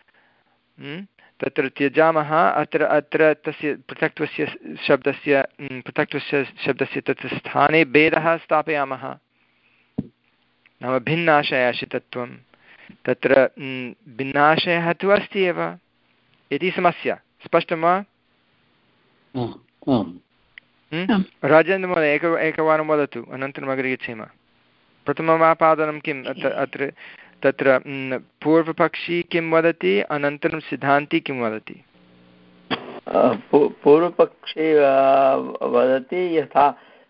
तत्र त्यजामः अत्र अत्र तस्य पृथक्त्वस्य शब्दस्य पृथक्त्वस्य शब्दस्य तत्र स्थाने भेदः स्थापयामः नाम भिन्नाशयस्य तत्त्वं तत्र भिन्नाशयः तु अस्ति एव इति समस्या स्पष्टं वा राजेन्द्रमहोदय एक एकवारं वदतु अनन्तरम् अग्रे गच्छेम प्रथममापादनं किम् अत्र अत्र तत्र पूर्वपक्षी किं वदति अनन्तरं सिद्धान्ती किं वदति पूर्वपक्षी वदति यथा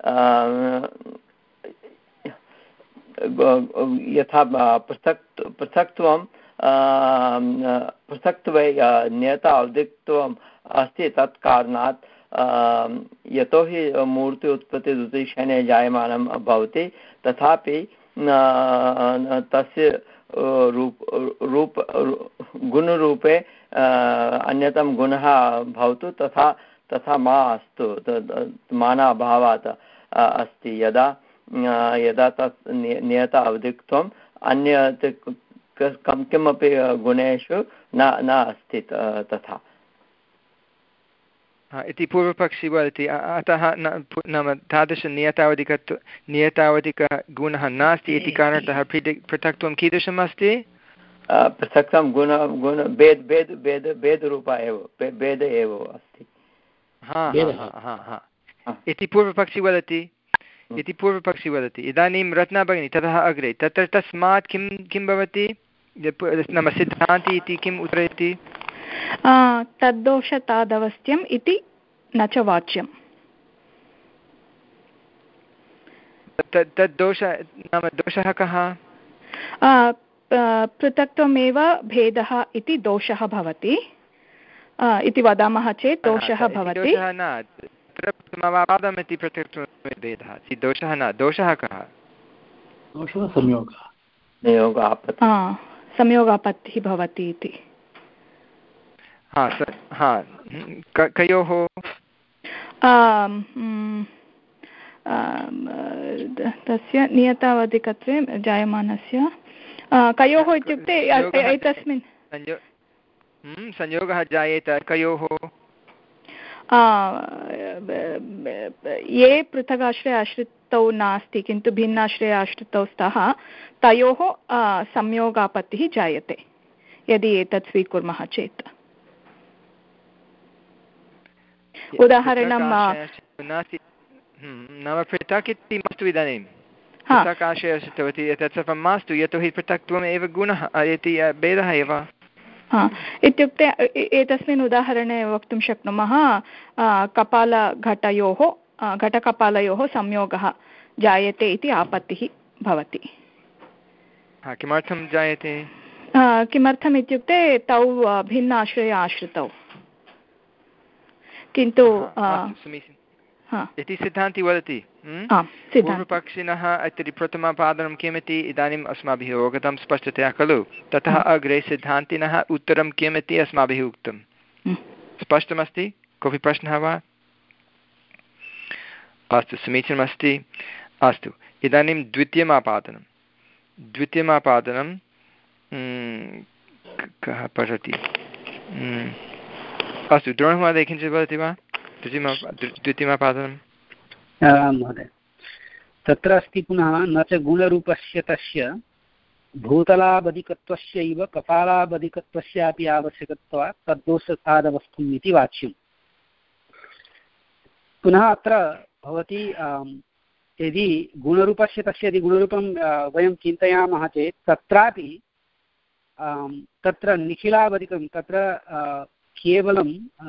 यथा पृथक् पृथक्त्वं पृथक्त्वे नियत औदिक्त्वम् अस्ति तत् कारणात् यतोहि मूर्ति उत्पत्ति द्वितीयक्षणे जायमानं भवति तथापि तस्य रूप रूप गुणरूपे अन्यतम गुणः भवतु तथा तथा मा अस्तु मानाभावात् अस्ति यदा यदा तत् नियत अवधित्वम् अन्य किमपि गुणेषु न न अस्ति तथा इति पूर्वपक्षी वदति अतः नाम तादृशनियतावधिकत्व नियतावधिकगुणः नास्ति इति कारणतः पृथक्त्वं कीदृशम् अस्ति पृथक्त्वं गुण गुण भेद भेद भेद भेदरूपा एव भेद एव अस्ति इति पूर्वपक्षी वदति इति पूर्वपक्षी वदति इदानीं रत्ना भगिनी ततः अग्रे तत्र तस्मात् किं किं भवति नाम सिद्धान्ति इति किम् उत्तरयति तद्दोषतादवस्थ्यम् इति न च वाच्यम् तद्दोष नाम दोषः कः पृथक्त्वमेव भेदः इति दोषः भवति इति वदामः चेत् दोषः भवति प्रथमवादमिति पृथक्त्वं भेदः इति दोषः न दोषः कः संयोगापत्तिः भवति इति हा हा कयोः तस्य नियतावधिकत्वे जायमानस्य कयोः इत्युक्ते एतस्मिन् संयोगः जायेत कयोः ये पृथगाश्रय आश्रितौ नास्ति किन्तु भिन्नाश्रय आश्रितौ स्तः तयोः संयोगापत्तिः जायते यदि एतत् स्वीकुर्मः चेत् उदाहरणं नाम पृथक् इति मास्तु इदानीं पृथक् आशयस्तवति एतत् सर्वं मास्तु यतोहि पृथक्त्वम् एव गुणः इति भेदः एव इत्युक्ते एतस्मिन् उदाहरणे वक्तुं शक्नुमः कपालघटयोः घटकपालयोः संयोगः जायते इति आपत्तिः भवति किमर्थं जायते किमर्थम् इत्युक्ते तौ भिन्नाश्रय आश्रितौ किन्तु इति सिद्धान्ति वदति पूर्वपक्षिणः इति प्रथमपादनं किमिति इदानीम् अस्माभिः अवगतं स्पष्टतया खलु ततः अग्रे सिद्धान्तिनः उत्तरं किमिति अस्माभिः उक्तं स्पष्टमस्ति कोऽपि प्रश्नः वा अस्तु समीचीनमस्ति अस्तु इदानीं द्वितीयमापादनं द्वितीयमापादनं कः पठति अस्तु द्रोणमहोदय किञ्चित् वदति वा द्वितीयमापादनं महोदय तत्र अस्ति पुनः न च गुणरूपस्य तस्य भूतलाबधिकत्वस्यैव कपालाबधिकत्वस्यापि आवश्यकत्वात् तद्दोषसादवस्तुम् इति वाच्यम् पुनः अत्र भवति यदि गुणरूपस्य तस्य यदि गुणरूपं वयं चिन्तयामः चेत् तत्रापि तत्र निखिलाबधिकं तत्र केवलं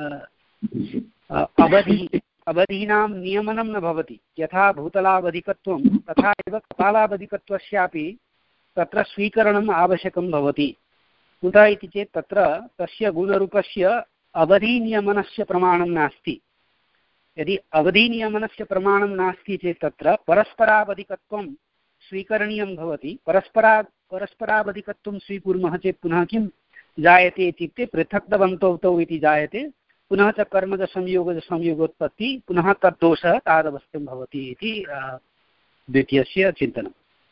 अवधि अवधीनां नियमनं न भवति यथा भूतलाबधिकत्वं तथा एव कपालाबधिकत्वस्यापि तत्र स्वीकरणम् आवश्यकं भवति कुतः इति चेत् तत्र तस्य गुणरूपस्य अवधिनियमनस्य प्रमाणं नास्ति यदि अवधिनियमनस्य प्रमाणं नास्ति चेत् तत्र परस्परावधिकत्वं स्वीकरणीयं भवति परस्परा परस्परावधिकत्वं स्वीकुर्मः चेत् पुनः किं जायते इत्युक्ते पृथक्तवन्तौ तौ इति जायते, पुनः च कर्मजसंयोगजसंयोगोत्पत्ति, पुनः तद्दोषः तादवस्थ्यं भवति इति द्वितीयस्य चिन्तनं।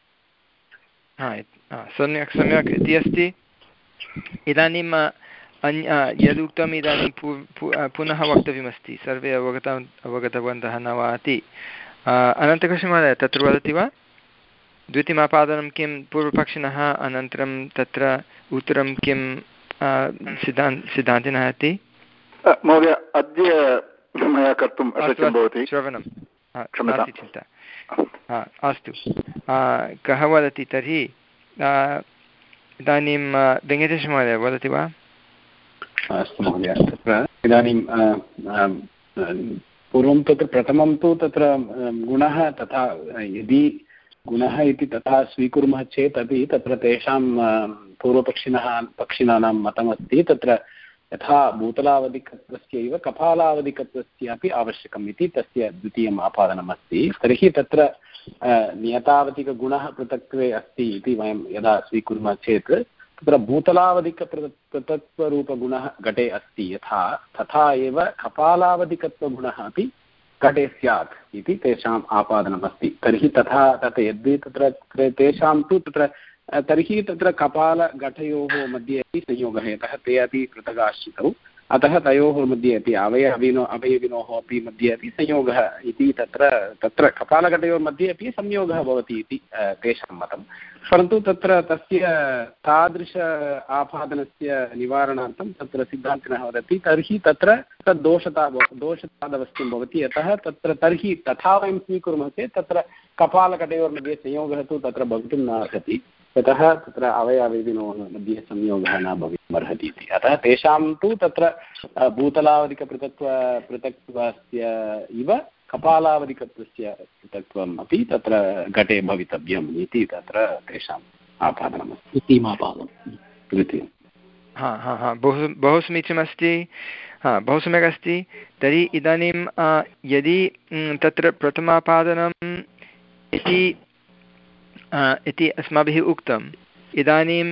सम्यक् सम्यक् इति अस्ति। इदानीम् अन्य यदुक्तम् इदानीं पुनः वक्तव्यमस्ति, सर्वे अवगत अवगतवन्तः न वा इति। अनन्तकृष्णमहोदय तत्र वदति वा? द्वितीयमापादनं किं पूर्वपक्षिणः, अनन्तरं तत्र उत्तरं किं सिद्धान् सिद्धान्तिनः इति? महोदय अद्य मया कर्तुं श्रवणं नास्ति चिन्ता। अस्तु, कः वदति तर्हि? इदानीं वेङ्कटेशमहोदय वदति वा? अस्तु महोदय, तत्र इदानीं पूर्वं तत्र प्रथमं तु तत्र गुणः, तथा यदि गुणः इति तथा स्वीकुर्मः चेत् अपि तत्र तेषां पूर्वपक्षिणः पक्षिणानां मतमस्ति, तत्र यथा भूतलावधिकत्वस्यैव कपालावधिकत्वस्यापि आवश्यकम् इति तस्य द्वितीयम् आपादनम् अस्ति। तर्हि तत्र नियतावधिकगुणः पृथक्त्वे अस्ति इति वयं यदा स्वीकुर्मः चेत् तत्र भूतलावधिकपृथक्त्वरूपगुणः घटे अस्ति यथा, तथा एव कपालावधिकत्वगुणः अपि घटे स्यात् इति तेषाम् आपादनम् अस्ति। तर्हि तथा तत् यद् तत्र तेषां तु तत्र तर्हि तत्र कपालघटयोः मध्ये अपि संयोगः, यतः ते अपि पृथगाश्रितौ, अतः तयोः मध्ये अपि अवयविनो अवयविनोः अपि मध्ये अपि संयोगः इति तत्र तत्र कपालघटयोः मध्ये अपि संयोगः भवति इति तेषां मतं। परन्तु तत्र तस्य तादृश आपादनस्य निवारणार्थं तत्र सिद्धान्तिनः वदति तर्हि तत्र तद् दोषता दोषतादवस्थ्यं भवति, यतः तत्र तर्हि तथा वयं स्वीकुर्मः चेत् तत्र कपालघटयोर्मध्ये संयोगः तु तत्र भवितुं न अर्हति, यतः तत्र अवयविनोः मध्ये संयोगः न भवितुमर्हति इति। अतः तेषां तु तत्र भूतलावधिकपृथक्त्व पृथक्त्वस्य इव कपालावधिकत्वस्य पृथक्त्वम् अपि तत्र घटे भवितव्यम् इति तत्र तेषाम् आपादनमस्ति, द्वितीयमापादनं द्वितीयं। हा हा हा बहु बहु समीचीनमस्ति, हा बहु सम्यक् अस्ति। तर्हि इदानीं यदि तत्र प्रथमापादनम् इति इति अस्माभिः उक्तम्, इदानीं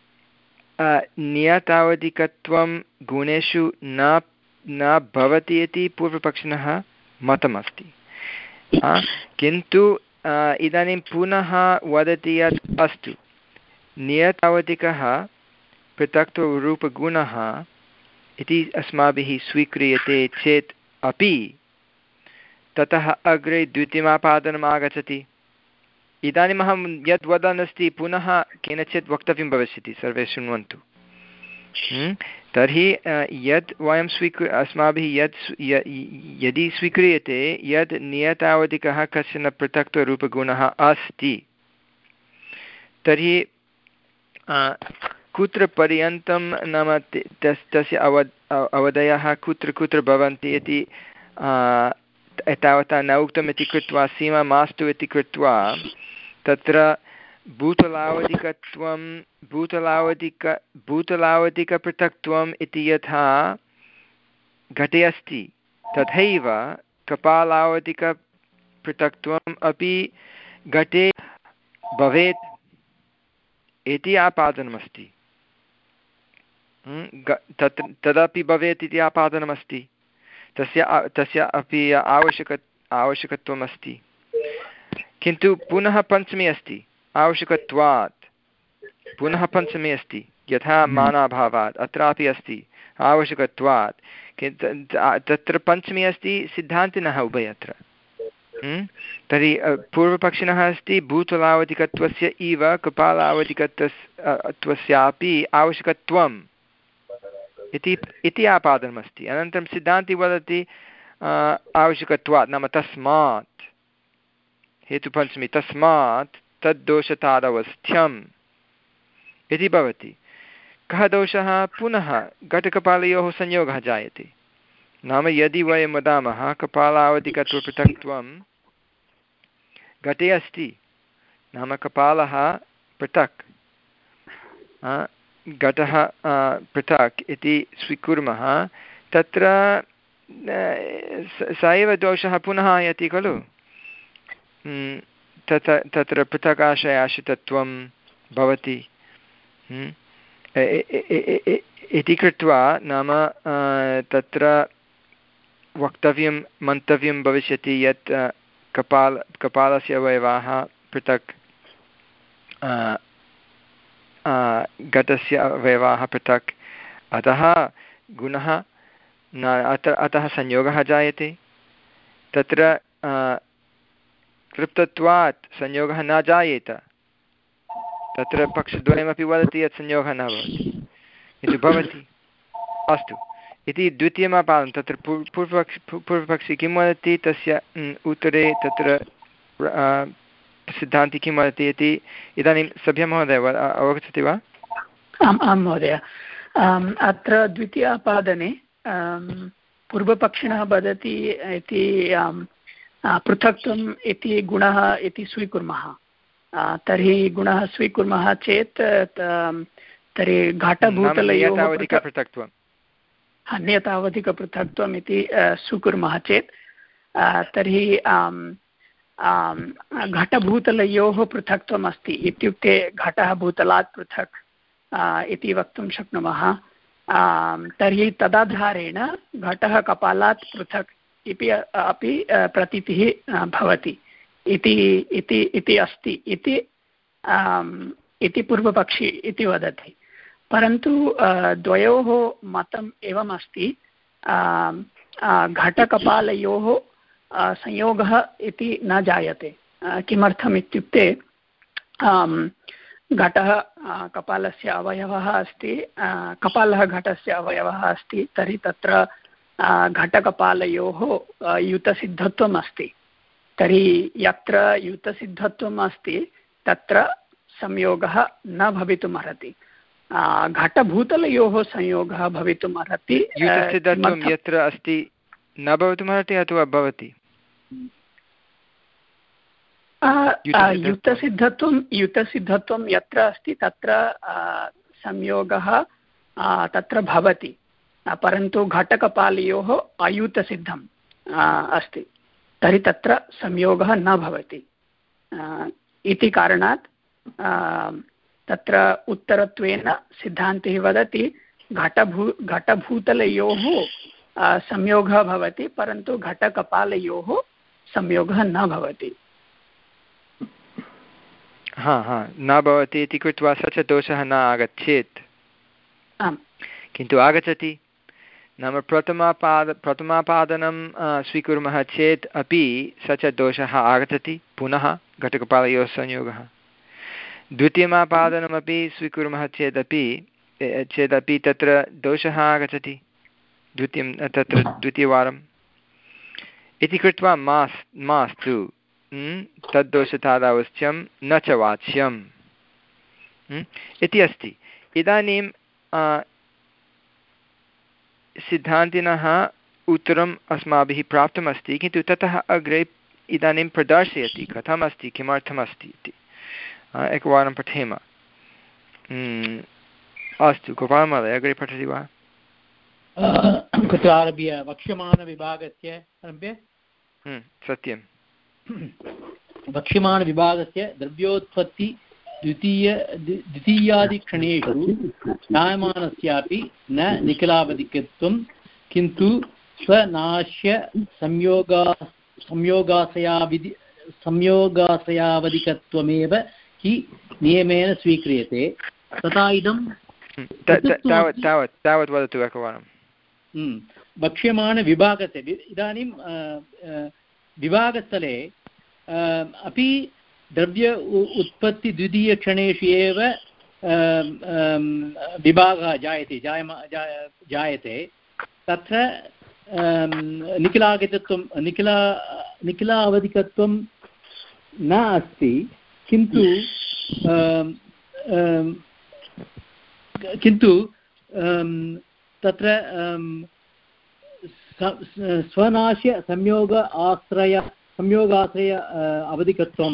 नियतावधिकत्वं गुणेषु न न भवति इति पूर्वपक्षिणः मतमस्ति, किन्तु इदानीं पुनः वदति यत् अस्तु नियतावधिकः पृथक्त्वरूपगुणः इति अस्माभिः स्वीक्रियते चेत् अपि ततः अग्रे द्वितीयमापादनम् आगच्छति। इदानीम् अहं यद् वदन् अस्ति पुनः केनचित् वक्तव्यं भविष्यति, सर्वे शृण्वन्तु। तर्हि यद् वयं स्वीकृ अस्माभिः यत् यदि स्वीक्रियते यद् नियतावधिकः कश्चन पृथक्त्वरूपगुणः अस्ति, तर्हि कुत्र पर्यन्तं नाम तस् तस्य अव अवधयः कुत्र कुत्र भवन्ति इति एतावता न उक्तम् इति कृत्वा सीमा मास्तु इति कृत्वा तत्र भूतलावधिकत्वं भूतलावधिक भूतलावधिकपृथक्त्वम् इति यथा घटे अस्ति तथैव कपालावधिकपृथक्त्वम् अपि घटे भवेत् इति आपादनमस्ति। तत् तदपि भवेत् इति आपादनमस्ति, तस्य तस्य अपि आवश्यक आवश्यकत्वम् अस्ति। किन्तु पुनः पञ्चमी अस्ति आवश्यकत्वात्, पुनः पञ्चमी अस्ति यथा मानाभावात्, अत्रापि अस्ति आवश्यकत्वात्, तत्र पञ्चमी अस्ति सिद्धान्तिनः उभयत्र। तर्हि पूर्वपक्षिणः अस्ति भूतलावधिकत्वस्य इव कपालावधिकत्वस्यापि आवश्यकत्वम् इति इति आपादनमस्ति। अनन्तरं सिद्धान्ति वदति आवश्यकत्वात् नाम तस्मात्, हेतुपञ्चमी तस्मात् तद्दोषतादवस्थ्यम् इति भवति। कः दोषः? पुनः घटकपालयोः संयोगः जायते। नाम यदि वयं वदामः कपालावधिकत्वपृथक्त्वं घटे अस्ति, नाम कपालः पृथक् घटः पृथक् इति स्वीकुर्मः, तत्र स एव दोषः पुनः आयाति खलु। तत्र तत्र पृथकाशयाश्रितत्वं भवति इति कृत्वा नाम तत्र वक्तव्यं मन्तव्यं भविष्यति यत् कपाल कपालस्य अवयवाः पृथक् घटस्य अवयवाः पृथक् अतः गुणः न अत अतः संयोगः जायते तत्र तृप्तत्वात् संयोगः न जायेत तत्र पक्षद्वयमपि वदति यत् संयोगः न भवति इति भवति अस्तु इति द्वितीयमापादं तत्र पूर्वपक्षि पूर्वपक्षी किं वदति तस्य उत्तरे तत्र सिद्धान्ति किं वदति इति इदानीं सभ्यमहोदय अवगच्छति वा? आम् आं महोदय अत्र द्वितीयापादने पूर्वपक्षिणः वदति इति पृथक्त्वम् इति गुणः इति स्वीकुर्मः तर्हि गुणः स्वीकुर्मः चेत् तर्हि घटभूतलयोः पृथक्त्वं नियतावधिकपृथक्त्वम् इति स्वीकुर्मः चेत् तर्हि घटभूतलयोः पृथक्त्वम् अस्ति इत्युक्ते घटः भूतलात् पृथक् इति वक्तुं शक्नुमः तर्हि तदाधारेण घटः कपालात् पृथक् इति अपि प्रतीतिः भवति इति इति इति अस्ति इति इति पूर्वपक्षी इति वदति परन्तु द्वयोः मतम् एवम् अस्ति घटकपालयोः संयोगः इति न जायते किमर्थम् इत्युक्ते घटः कपालस्य अवयवः अस्ति कपालः घटस्य अवयवः अस्ति तर्हि तत्र घटकपालयोः युतसिद्धत्वम् अस्ति तर्हि यत्र युतसिद्धत्वम् अस्ति तत्र संयोगः न भवितुमर्हति घटभूतलयोः संयोगः भवितुम् अर्हति युतसिद्धत्वं यत्र अस्ति न भवितुमर्हति अथवा भवति युतसिद्धत्वं युतसिद्धत्वं यत्र अस्ति तत्र संयोगः तत्र भवति परन्तु घटकपालयोः अयुतसिद्धम् अस्ति तर्हि तत्र संयोगः न भवति इति कारणात् तत्र उत्तरत्वेन सिद्धान्तिः वदति घटभू घटभूतलयोः संयोगः भवति परन्तु घटकपालयोः संयोगः न भवति हा हा न भवति इति कृत्वा स च दोषः न आगच्छेत् आम् किन्तु आगच्छति नाम प्रथमापाद प्रथमापादनं स्वीकुर्मः चेत् अपि स च दोषः आगच्छति पुनः घटकपालयोः संयोगः द्वितीयमापादनमपि स्वीकुर्मः चेदपि चेदपि तत्र दोषः आगच्छति द्वितीयं तत्र द्वितीयवारम् इति कृत्वा मास् मास्तु तद्दोषतादावश्यं न च वाच्यम् इति अस्ति इदानीं सिद्धान्तिनः उत्तरम् अस्माभिः प्राप्तमस्ति किन्तु ततः अग्रे इदानीं प्रदर्शयति कथमस्ति किमर्थमस्ति इति एकवारं पठेम अस्तु गोपालमहोदय अग्रे पठति वा कुत्र आरभ्य वक्ष्यमाणविभागस्य आरभ्य सत्यं वक्ष्यमाणविभागस्य द्रव्योत्पत्ति द्वितीय द्वितीयादिक्षणेषु जायमानस्यापि न निखिलावधिकत्वं किन्तु स्वनाश्य संयोगा संयोगाशयाविधि संयोगाशयावधिकत्वमेव हि नियमेन स्वीक्रियते तथा इदं तावत् तावत् तावत् वदतु एकवारं वक्ष्यमाणविभागस्य इदानीं विभागस्थले अपि द्रव्य उत्पत्ति द्वितीयक्षणेषु एव विभागः जायते जायमा जायते तत्र निखिलागतत्वं निखिला निखिलावधिकत्वं न अस्ति किन्तु किन्तु तत्र स्वनाश्य संयोग आश्रय संयोगाश्रय अवधिकत्वं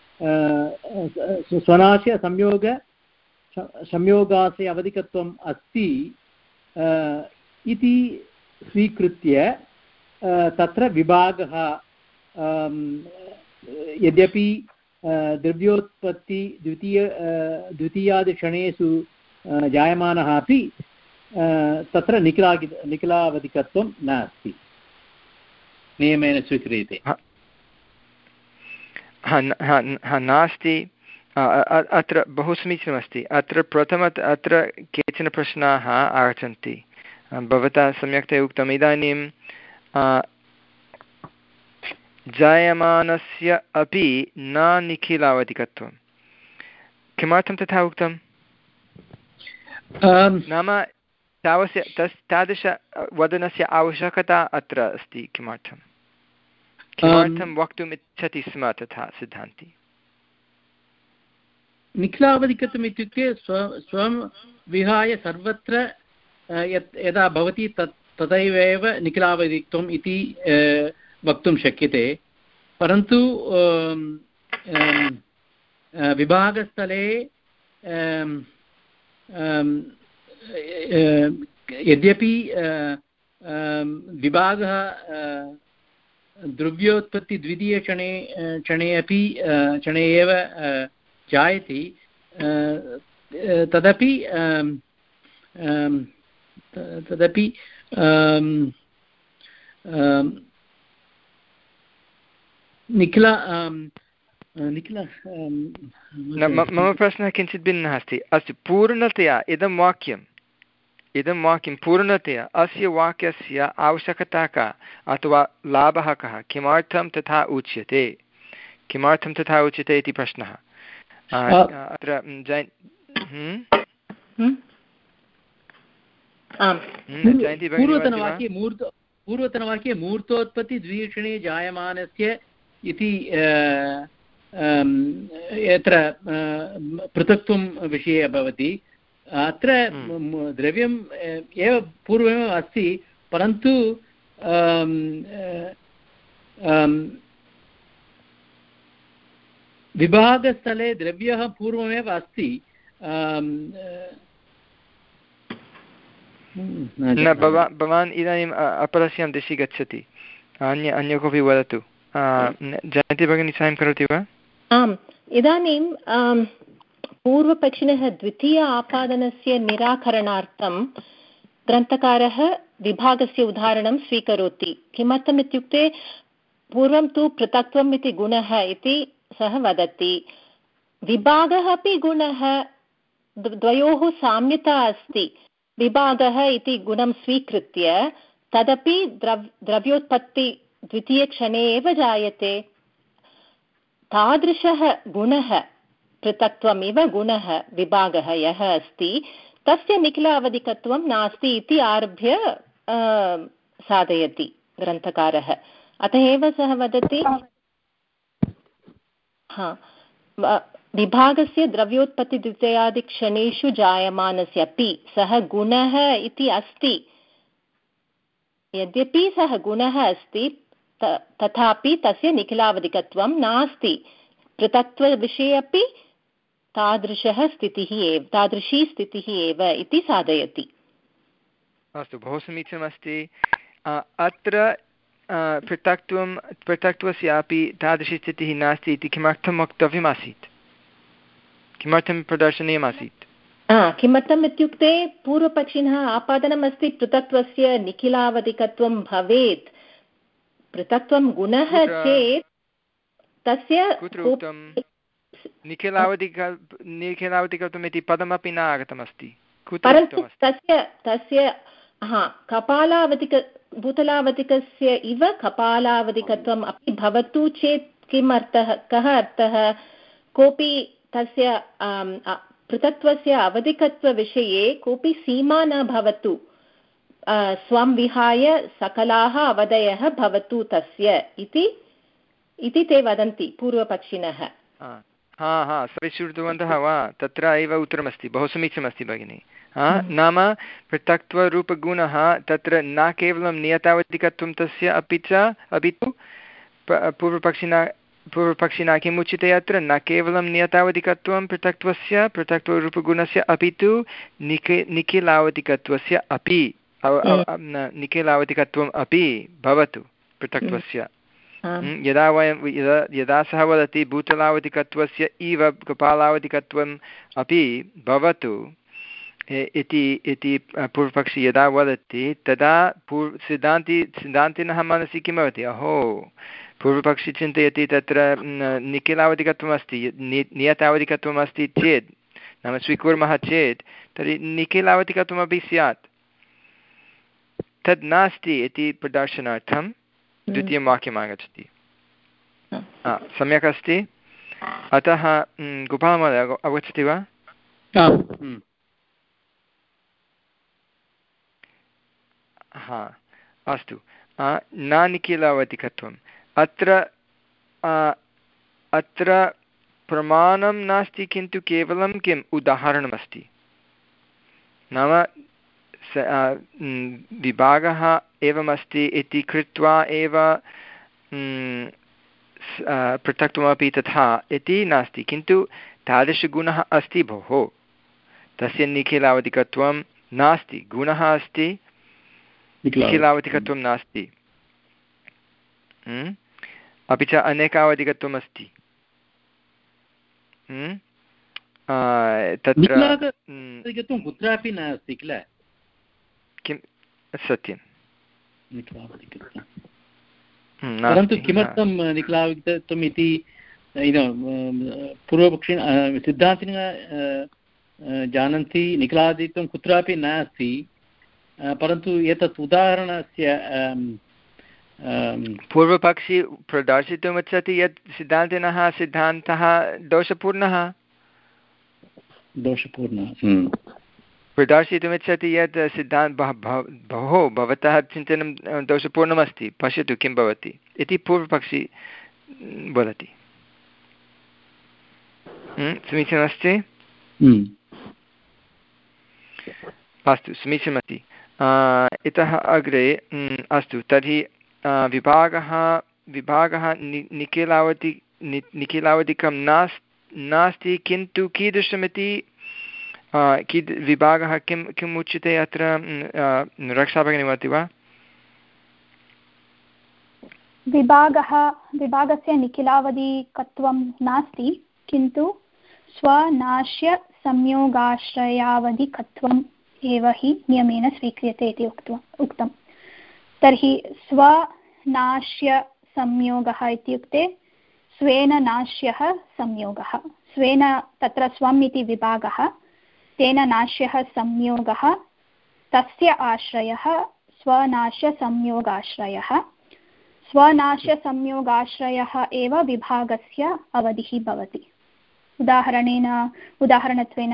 स्वनाश्य संयोग संयोगाश्रय अवधिकत्वम् अस्ति इति स्वीकृत्य तत्र विभागः यद्यपि द्रव्योत्पत्ति द्वितीय द्वितीयादिक्षणेषु जायमानः अपि तत्र निखिलागि निखिलावधिकत्वं नास्ति, नियमेन स्वीक्रियते। नास्ति। अत्र बहु समीचीनमस्ति। अत्र प्रथम अत्र केचन प्रश्नाः आगच्छन्ति। भवता सम्यक्तया उक्तम्। इदानीं जायमानस्य अपि न निखिलावधिकत्वं, किमर्थं तथा उक्तं? नाम तावस्य तस् तादृशवदनस्य आवश्यकता अत्र अस्ति। किमर्थं किमर्थं वक्तुम् इच्छति स्म तथा सिद्धान्ति? निखिलावधिकत्वम् इत्युक्ते स्व स्वं विहाय सर्वत्र यदा भवति तत् तदैव निखिलावधिकत्वम् इति वक्तुं शक्यते। परन्तु विभागस्थले यद्यपि विभागः द्रव्योत्पत्तिद्वितीयक्षणे क्षणे अपि क्षणे एव जायते, तदपि तदपि निखिला निखिला मम प्रश्नः किञ्चित् भिन्नः अस्ति। अस्तु, पूर्णतया इदं वाक्यम् इदं वाक्यं पूर्णतया अस्य वाक्यस्य आवश्यकता का अथवा लाभः कः? किमर्थं तथा उच्यते? किमर्थं तथा उच्यते इति प्रश्नः अत्र। पूर्वतनवाक्ये मूर्त पूर्वतनवाक्ये मूर्तोत्पत्ति द्विक्षणे जायमानस्य इति यत्र पृथक्त्वं विषये भवति। अत्र द्रव्यम् एव पूर्वमेव अस्ति, परन्तु विभागस्थले द्रव्यः पूर्वमेव अस्ति। न भवान् इदानीम् अपरस्यां दिशि गच्छति। अन्य अन्य कोऽपि वदतु। जयन्ती भगिनी साहाय्यं करोति वा? आम्, इदानीं पूर्वपक्षिणः द्वितीय आपादनस्य निराकरणार्थं ग्रन्थकारः विभागस्य उदाहरणं स्वीकरोति। किमर्थम् इत्युक्ते पूर्वं तु पृथक्त्वम् इति गुणः इति सः वदति, विभागः अपि गुणः, द्वयोः साम्यता अस्ति। विभागः इति गुणं स्वीकृत्य तदपि द्रव् द्रव्योत्पत्ति द्वितीयक्षणे एव जायते। तादृशः गुणः पृथक्त्वमिव गुणः विभागः यः अस्ति तस्य निखिलावधिकत्वं नास्ति इति आरभ्य साधयति ग्रन्थकारः। अतः एव सः वदति हा विभागस्य द्रव्योत्पत्तिद्वितीयादिक्षणेषु जायमानस्य अपि सः गुणः इति अस्ति। यद्यपि सः गुणः अस्ति तथापि तस्य निखिलावधिकत्वं नास्ति। पृथक्त्वविषये अपि तादृशः स्थितिः एव तादृशी स्थितिः एव इति साधयति। अस्तु, बहु समीचीनमस्ति। अत्र पृथक्त्वं पृथक्त्वस्यापि तादृशी स्थितिः नास्ति इति किमर्थं वक्तव्यमासीत्? किमर्थं प्रदर्शनीयमासीत्? किमर्थम् इत्युक्ते पूर्वपक्षिणः आपादनमस्ति पृथक्त्वस्य निखिलावधिकत्वं भवेत्। पृथक्त्वं गुणः चेत् तस्य कुत्र उक्तं? निखिलावधिक निखिलावधिकत्वम् इति पदमपि न आगतमस्ति। परन्तु तस्य तस्य हा कपालावधिक भूतलावधिकस्य इव कपालावधिकत्वम् अपि भवतु चेत् किम् अर्थः, कः अर्थः? कोऽपि तस्य पृथक्त्वस्य अवधिकत्वविषये कोऽपि सीमा न भवतु, स्वं विहाय सकलाः अवधयः भवतु तस्य इति इति ते वदन्ति पूर्वपक्षिणः। हा हा श्रुतवन्तः वा? तत्र एव उत्तरमस्ति। बहु समीचीनमस्ति भगिनि। हा, नाम पृथक्त्वरूपगुणः तत्र न केवलं नियतावधिकत्वं तस्य अपि च अपि तु पूर्वपक्षिणा पूर्वपक्षिणा किम् उच्यते अत्र? न केवलं नियतावधिकत्वं पृथक्त्वस्य पृथक्त्वरूपगुणस्य अपि तु निखि निखिलावधिकत्वस्य अपि निखिलावधिकत्वम् अपि भवतु पृथक्त्वस्य। यदा वयं यदा यदा सः वदति भूतलावधिकत्वस्य इव कपालावधिकत्वम् अपि भवतु इति इति पूर्वपक्षी यदा वदति तदा पूर्व सिद्धान्ति सिद्धान्तिनः मनसि किं भवति अहो पूर्वपक्षी चिन्तयति तत्र निखिलावधिकत्वम् अस्ति नियतावधिकत्वम् अस्ति चेत् नाम स्वीकुर्मः चेत् तर्हि निखिलावधिकत्वमपि स्यात् तद् नास्ति इति प्रदर्शनार्थं द्वितीयं वाक्यम् आगच्छति सम्यक् अस्ति अतः गोपालमहोदय अवगच्छति वा हा अस्तु न निखिलावधिकत्वम् अत्र अत्र प्रमाणं नास्ति किन्तु केवलं किम् उदाहरणमस्ति नाम विभागः एवमस्ति इति कृत्वा एव पृथक्त्वमपि तथा इति नास्ति किन्तु तादृशगुणः अस्ति भोः तस्य निखिलावधिकत्वं नास्ति गुणः अस्ति निखिलावधिकत्वं नास्ति अपि च अनेकावधिकत्वम् अस्ति तत्र कुत्रापि नास्ति किल किं सत्यं परन्तु किमर्थं निखिलावधिकत्वम् इति पूर्वपक्षि सिद्धान्तिनः जानन्ति निखिलावधिकत्वं कुत्रापि नास्ति परन्तु एतत् उदाहरणस्य पूर्वपक्षी प्रदर्शितुमिच्छति यत् सिद्धान्तिनः सिद्धान्तः दोषपूर्णः दोषपूर्णः प्रदर्शितुमिच्छति यत् सिद्धान्त भोः भवतः चिन्तनं दोषपूर्णमस्ति पश्यतु किं भवति इति पूर्वपक्षी वदति समीचीनमस्ति अस्तु समीचीनमस्ति इतः अग्रे अस्तु तर्हि विभागः विभागः नि निखिलावधि नि निखिलावधिकं नास् नास्ति किन्तु कीदृशमिति कीद् विभागः किं किम् उच्यते अत्र रक्षाभगिनी वदति वा विभागः विभागस्य निखिलावधिकत्वं नास्ति किन्तु स्वनाश्यसंयोगाश्रयावधिकत्वम् एव हि नियमेन स्वीक्रियते इति उक्त्वा उक्तं तर्हि स्वनाश्यसंयोगः इत्युक्ते स्वेन नाश्यः संयोगः स्वेन तत्र स्वम् इति विभागः तेन नाश्यः संयोगः तस्य आश्रयः स्वनाश्यसंयोगाश्रयः स्वनाश्यसंयोगाश्रयः एव विभागस्य अवधिः भवति उदाहरणेन उदाहरणत्वेन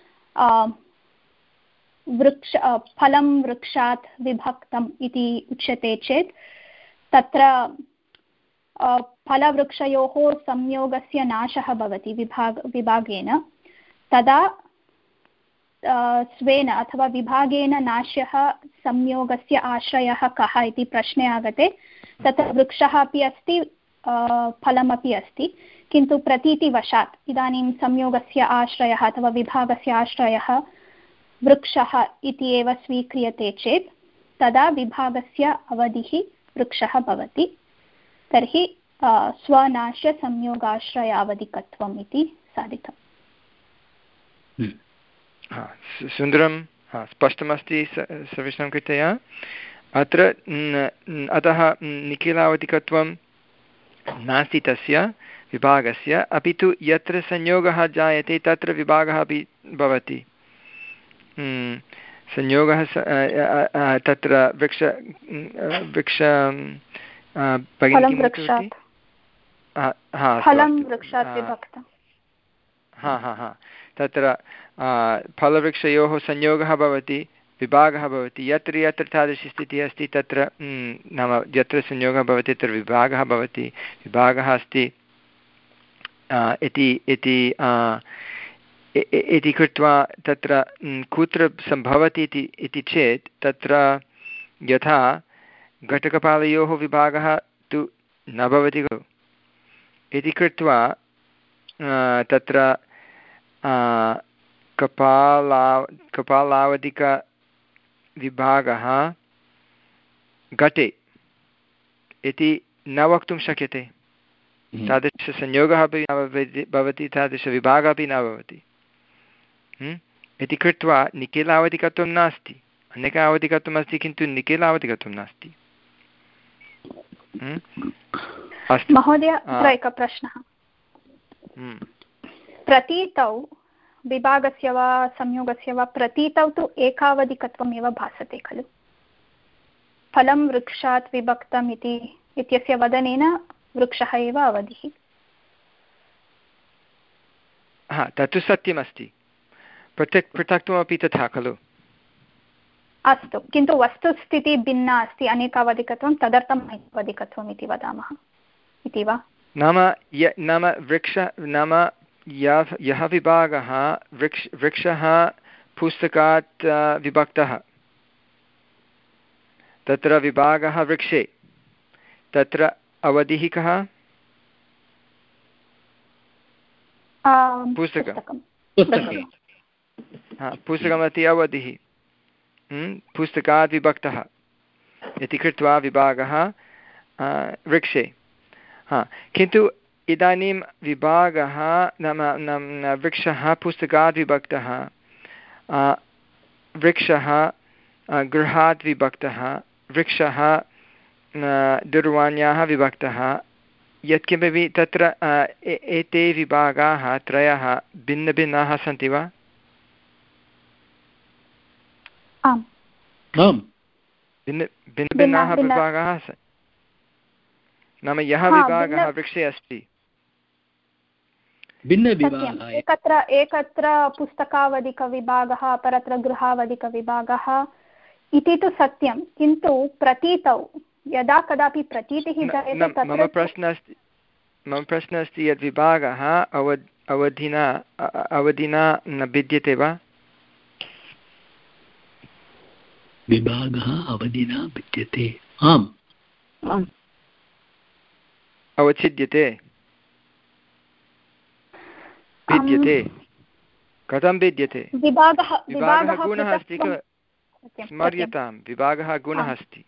वृक्ष फलं वृक्षात् विभक्तम् इति उच्यते चेत् तत्र फलवृक्षयोः संयोगस्य नाशः भवति विभाग विभागेन तदा स्वेन अथवा विभागेन नाश्यः संयोगस्य आश्रयः कः इति प्रश्ने आगते तत्र वृक्षः अपि अस्ति फलमपि अस्ति किन्तु प्रतीतिवशात् इदानीं संयोगस्य आश्रयः अथवा विभागस्य आश्रयः वृक्षः इति एव स्वीक्रियते चेत् तदा विभागस्य अवधिः वृक्षः भवति तर्हि स्वनाश्यसंयोगाश्रयावधिकत्वम् इति साधितम् सुन्दरं स्पष्टमस्ति सर्वेषां कृते अत्र अतः निखिलावधिकत्वं नास्ति तस्य विभागस्य अपि तु यत्र संयोगः जायते तत्र विभागः अपि भवति संयोगः तत्र वृक्ष वृक्ष हा हा हा तत्र फलवृक्षयोः संयोगः भवति विभागः भवति यत्र यत्र तादृशी स्थितिः अस्ति तत्र नाम यत्र संयोगः भवति तत्र विभागः भवति विभागः अस्ति इति इति इति कृत्वा तत्र कुत्र सम्भवति इति चेत् तत्र यथा घटकपालयोः विभागः तु न भवति खलु इति कृत्वा तत्र कपाला कपालावधिकविभागः घटे इति न वक्तुं शक्यते, तादृशसंयोगः अपि न भवति भवति तादृशविभागः अपि न भवति इति कृत्वा निखिलावधिकत्वं नास्ति। अनेकावधिकत्वम् अस्ति किन्तु निखिलावधिकत्वं नास्ति। महोदय एकः प्रश्नः। प्रतीतौ विभागस्य वा संयोगस्य वा प्रतीतौ तु एकावधिकत्वम् एव भासते खलु। फलं वृक्षात् विभक्तम् इति इत्यस्य वदनेन वृक्षः एव अवधिः। हा, तत्तु सत्यमस्ति। पृथक् पृथक्त्वमपि तथा खलु। अस्तु, किन्तु वस्तुस्थितिः भिन्ना अस्ति, अनेकावधिकत्वं, तदर्थम् अनेकावधिकत्वम् इति वदामः इति वा? नाम य नाम वृक्ष नाम यः यः विभागः वृक्ष वृक्षः पुस्तकात् विभक्तः, तत्र विभागः वृक्षे, तत्र अवधिः कः? पुस्तकं। हा, पुस्तकमति अवधिः पुस्तकात् विभक्तः इति कृत्वा विभागः वृक्षे। हा, किन्तु इदानीं विभागः नाम नाम वृक्षः पुस्तकात् विभक्तः, वृक्षः गृहात् विभक्तः, वृक्षः दूरवाण्याः विभक्तः, यत्किमपि तत्र एते विभागाः त्रयः भिन्नभिन्नाः सन्ति वा? आम्, भिन्न भिन्नभिन्नाः विभागाः सन्ति। नाम यः विभागः वृक्षे अस्ति एकत्र एकत्र पुस्तकावधिकविभागः, अपरत्र गृहावधिकविभागः इति तु सत्यं, किन्तु प्रतीतौ यदा कदापि प्रतीतिः जायते। मम प्रश्नः अस्ति मम प्रश्नः अस्ति यत् विभागः अव अवधिना अवधिना न भिद्यते वा? विभागः अवधिना भिद्यते। आम्, अवच्छिद्यते, भिद्यते। कथं भिद्यते? विभागः विभागः गुणः अस्ति, स्मर्यतां, विभागः गुणः अस्ति।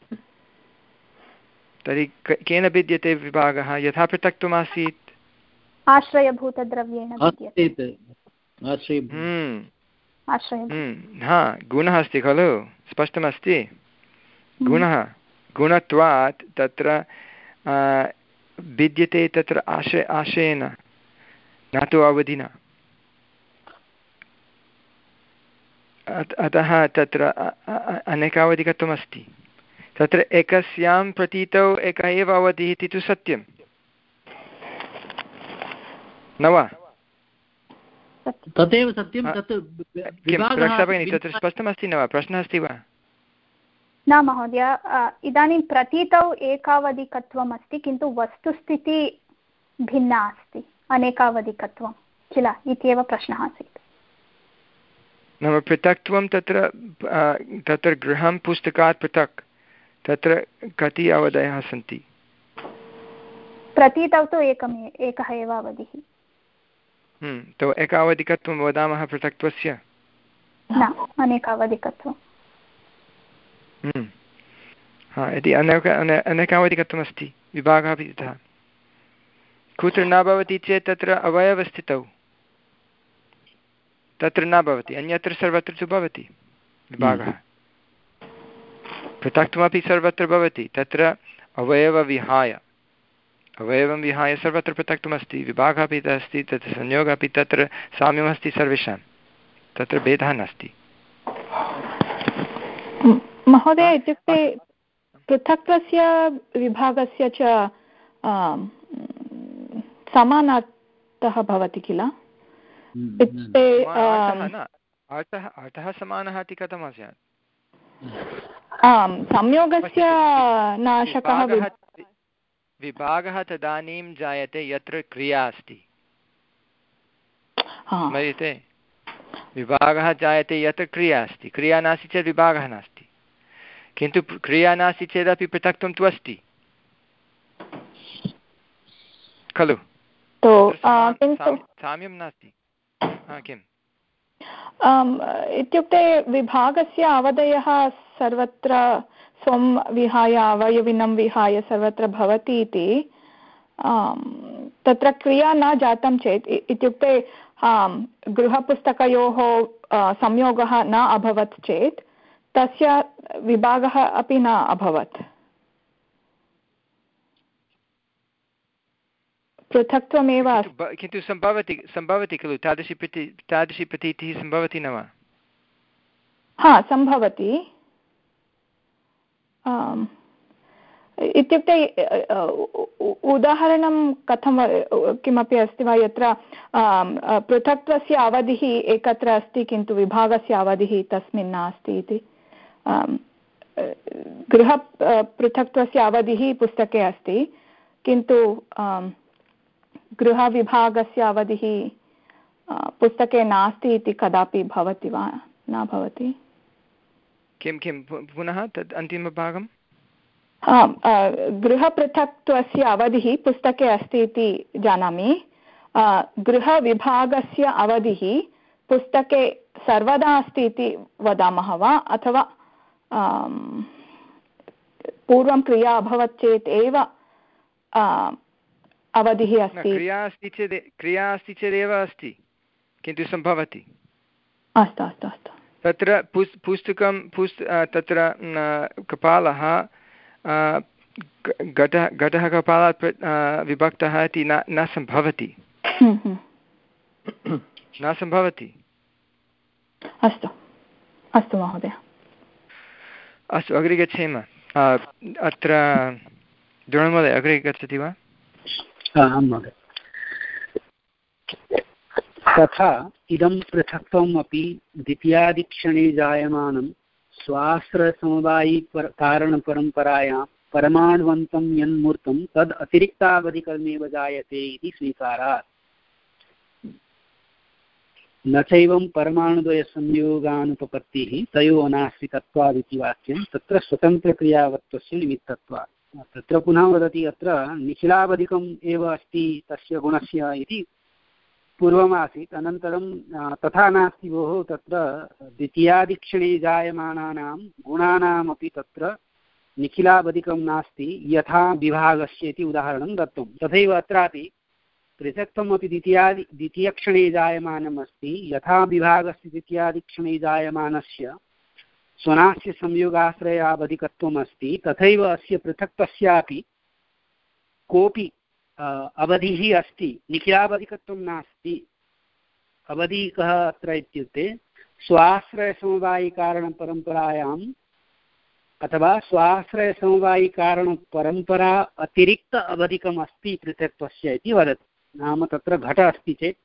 तर्हि केन भिद्यते विभागः? यथा पृथक्त्वम् आसीत् आश्रयभूतद्रव्येण भिद्यते। हा, गुणः अस्ति खलु, स्पष्टमस्ति। गुणः गुणत्वात् तत्र भिद्यते, तत्र आशय आशयेन न तु अवधिना। अतः तत्र अनेकावधिकत्वमस्ति। तत्र एकस्यां प्रतीतौ एकः एव अवधिः इति तु सत्यं न वा? तदेव सत्यं। तत् भगिनी, तत्र स्पष्टमस्ति न वा? प्रश्नः अस्ति वा? न महोदय, इदानीं प्रतीतौ एकावधिकत्वम् अस्ति, किन्तु वस्तुस्थितिः भिन्ना अस्ति, अनेकावधिकत्वं किल इत्येव प्रश्नः आसीत्। नाम पृथक्त्वं तत्र तत्र गृहं पुस्तकात् पृथक्, तत्र कति अवधयः सन्ति? प्रतीतौ तु एकम् एकः एव अवधिः। तो एकावधिकत्वं वदामः पृथक्त्वस्य? न, अनेकावधिकत्वं। हा, यदि अनेक अनेकावधिकत्वमस्ति, विभागः अपि तथा। कुत्र न भवति चेत् तत्र अवयवस्थितौ तत्र न भवति, अन्यत्र सर्वत्र तु भवति विभागः। पृथक्त्वमपि सर्वत्र भवति, तत्र अवयवविहाय अवयवं विहाय सर्वत्र पृथक्त्वमस्ति, विभागः अपि अस्ति, तत्र संयोगः अपि, तत्र साम्यमस्ति सर्वेषां, तत्र भेदः नास्ति। महोदय, इत्युक्ते पृथक्त्वस्य विभागस्य च समानार्थः भवति किल? इत्युक्ते अर्थः अर्थः समानः इति कथं स्यात्? आम्, संयोगस्य नाशकः विभागः तदानीं जायते यत्र क्रिया अस्ति। स्मर्यते? विभागः जायते यत्र क्रिया अस्ति, क्रिया नास्ति चेत् विभागः नास्ति। किन्तु क्रिया नास्ति चेदपि पृथक्त्वं तु अस्ति खलु? साम्यं नास्ति। किम् इत्युक्ते विभागस्य अवधयः सर्वत्र स्वं विहाय अवयविनं विहाय सर्वत्र भवति इति तत्र क्रिया न जातं चेत् इत्युक्ते गृहपुस्तकयोः संयोगः न अभवत् चेत् तस्य विभागः अपि न अभवत्। पृथक्त्वमेव किन्तु सम्भवति सम्भवति खलु तादृशी प्रति तादृशी प्रतीतिः सम्भवति न वा? हा सम्भवति इत्युक्ते उदाहरणं कथं किमपि अस्ति वा यत्र पृथक्त्वस्य अवधिः एकत्र अस्ति किन्तु विभागस्य अवधिः तस्मिन् नास्ति इति। गृह पृथक्त्वस्य अवधिः पुस्तके अस्ति किन्तु गृहविभागस्य अवधिः पुस्तके नास्ति इति कदापि भवति वा? न भवति। किं किं पुनः तद् अन्तिमभागं? गृहपृथक्त्वस्य अवधिः पुस्तके अस्ति इति जानामि। गृहविभागस्य अवधिः पुस्तके सर्वदा अस्ति इति वदामः वा अथवा पूर्वं क्रिया अभवत् चेत् एव अवधिः अस्ति? क्रिया अस्ति चेत् क्रिया अस्ति चेदेव अस्ति किन्तु सम्भवति। अस्तु अस्तु अस्तु। तत्र पुस् पुस्तकं पुस् तत्र कपालः घटः घटः कपालात् विभक्तः इति न न सम्भवति न सम्भवति। अस्तु अस्तु महोदय। अस्तु अग्रे गच्छेम। अत्र द्रोणमहोदय अग्रे गच्छति वा? आं महोदय। तथा इदं पृथक्त्वम् अपि द्वितीयादिक्षणे जायमानं स्वाश्रयसमवायि कारणपरम्परायां परमाणुवन्तं यन्मूर्तं तद् अतिरिक्तावधिकर्मेव जायते इति स्वीकारात्। न चैवं परमाणुद्वयसंयोगानुपपत्तिः तयोः नास्ति तत्त्वादिति वाक्यं तत्र स्वतन्त्रक्रियावत्वस्य निमित्तत्वात्। तत्र पुनः वदति अत्र निखिलावधिकम् एव अस्ति तस्य गुणस्य इति पूर्वमासीत्। अनन्तरं तथा नास्ति भोः, तत्र द्वितीयादिक्षणे जायमानानां गुणानामपि तत्र निखिलावधिकं नास्ति यथा विभागस्य इति उदाहरणं दत्तं। तथैव अत्रापि पृथक्त्वमपि द्वितीयादि द्वितीयक्षणे जायमानम् अस्ति यथा विभागस्य द्वितीयादिक्षणे जायमानस्य स्वनास्य संयोगाश्रयावधिकत्वम् अस्ति तथैव अस्य पृथक्त्वस्यापि कोऽपि अवधिः अस्ति, निखिलावधिकत्वं नास्ति। अवधिः कः अत्र इत्युक्ते स्वाश्रयसमवायिकारणपरम्परायाम् अथवा स्वाश्रयसमवायिकारणपरम्परा अतिरिक्त अवधिकम् अस्ति पृथक्त्वस्य इति वदति। नाम तत्र घट अस्ति चेत्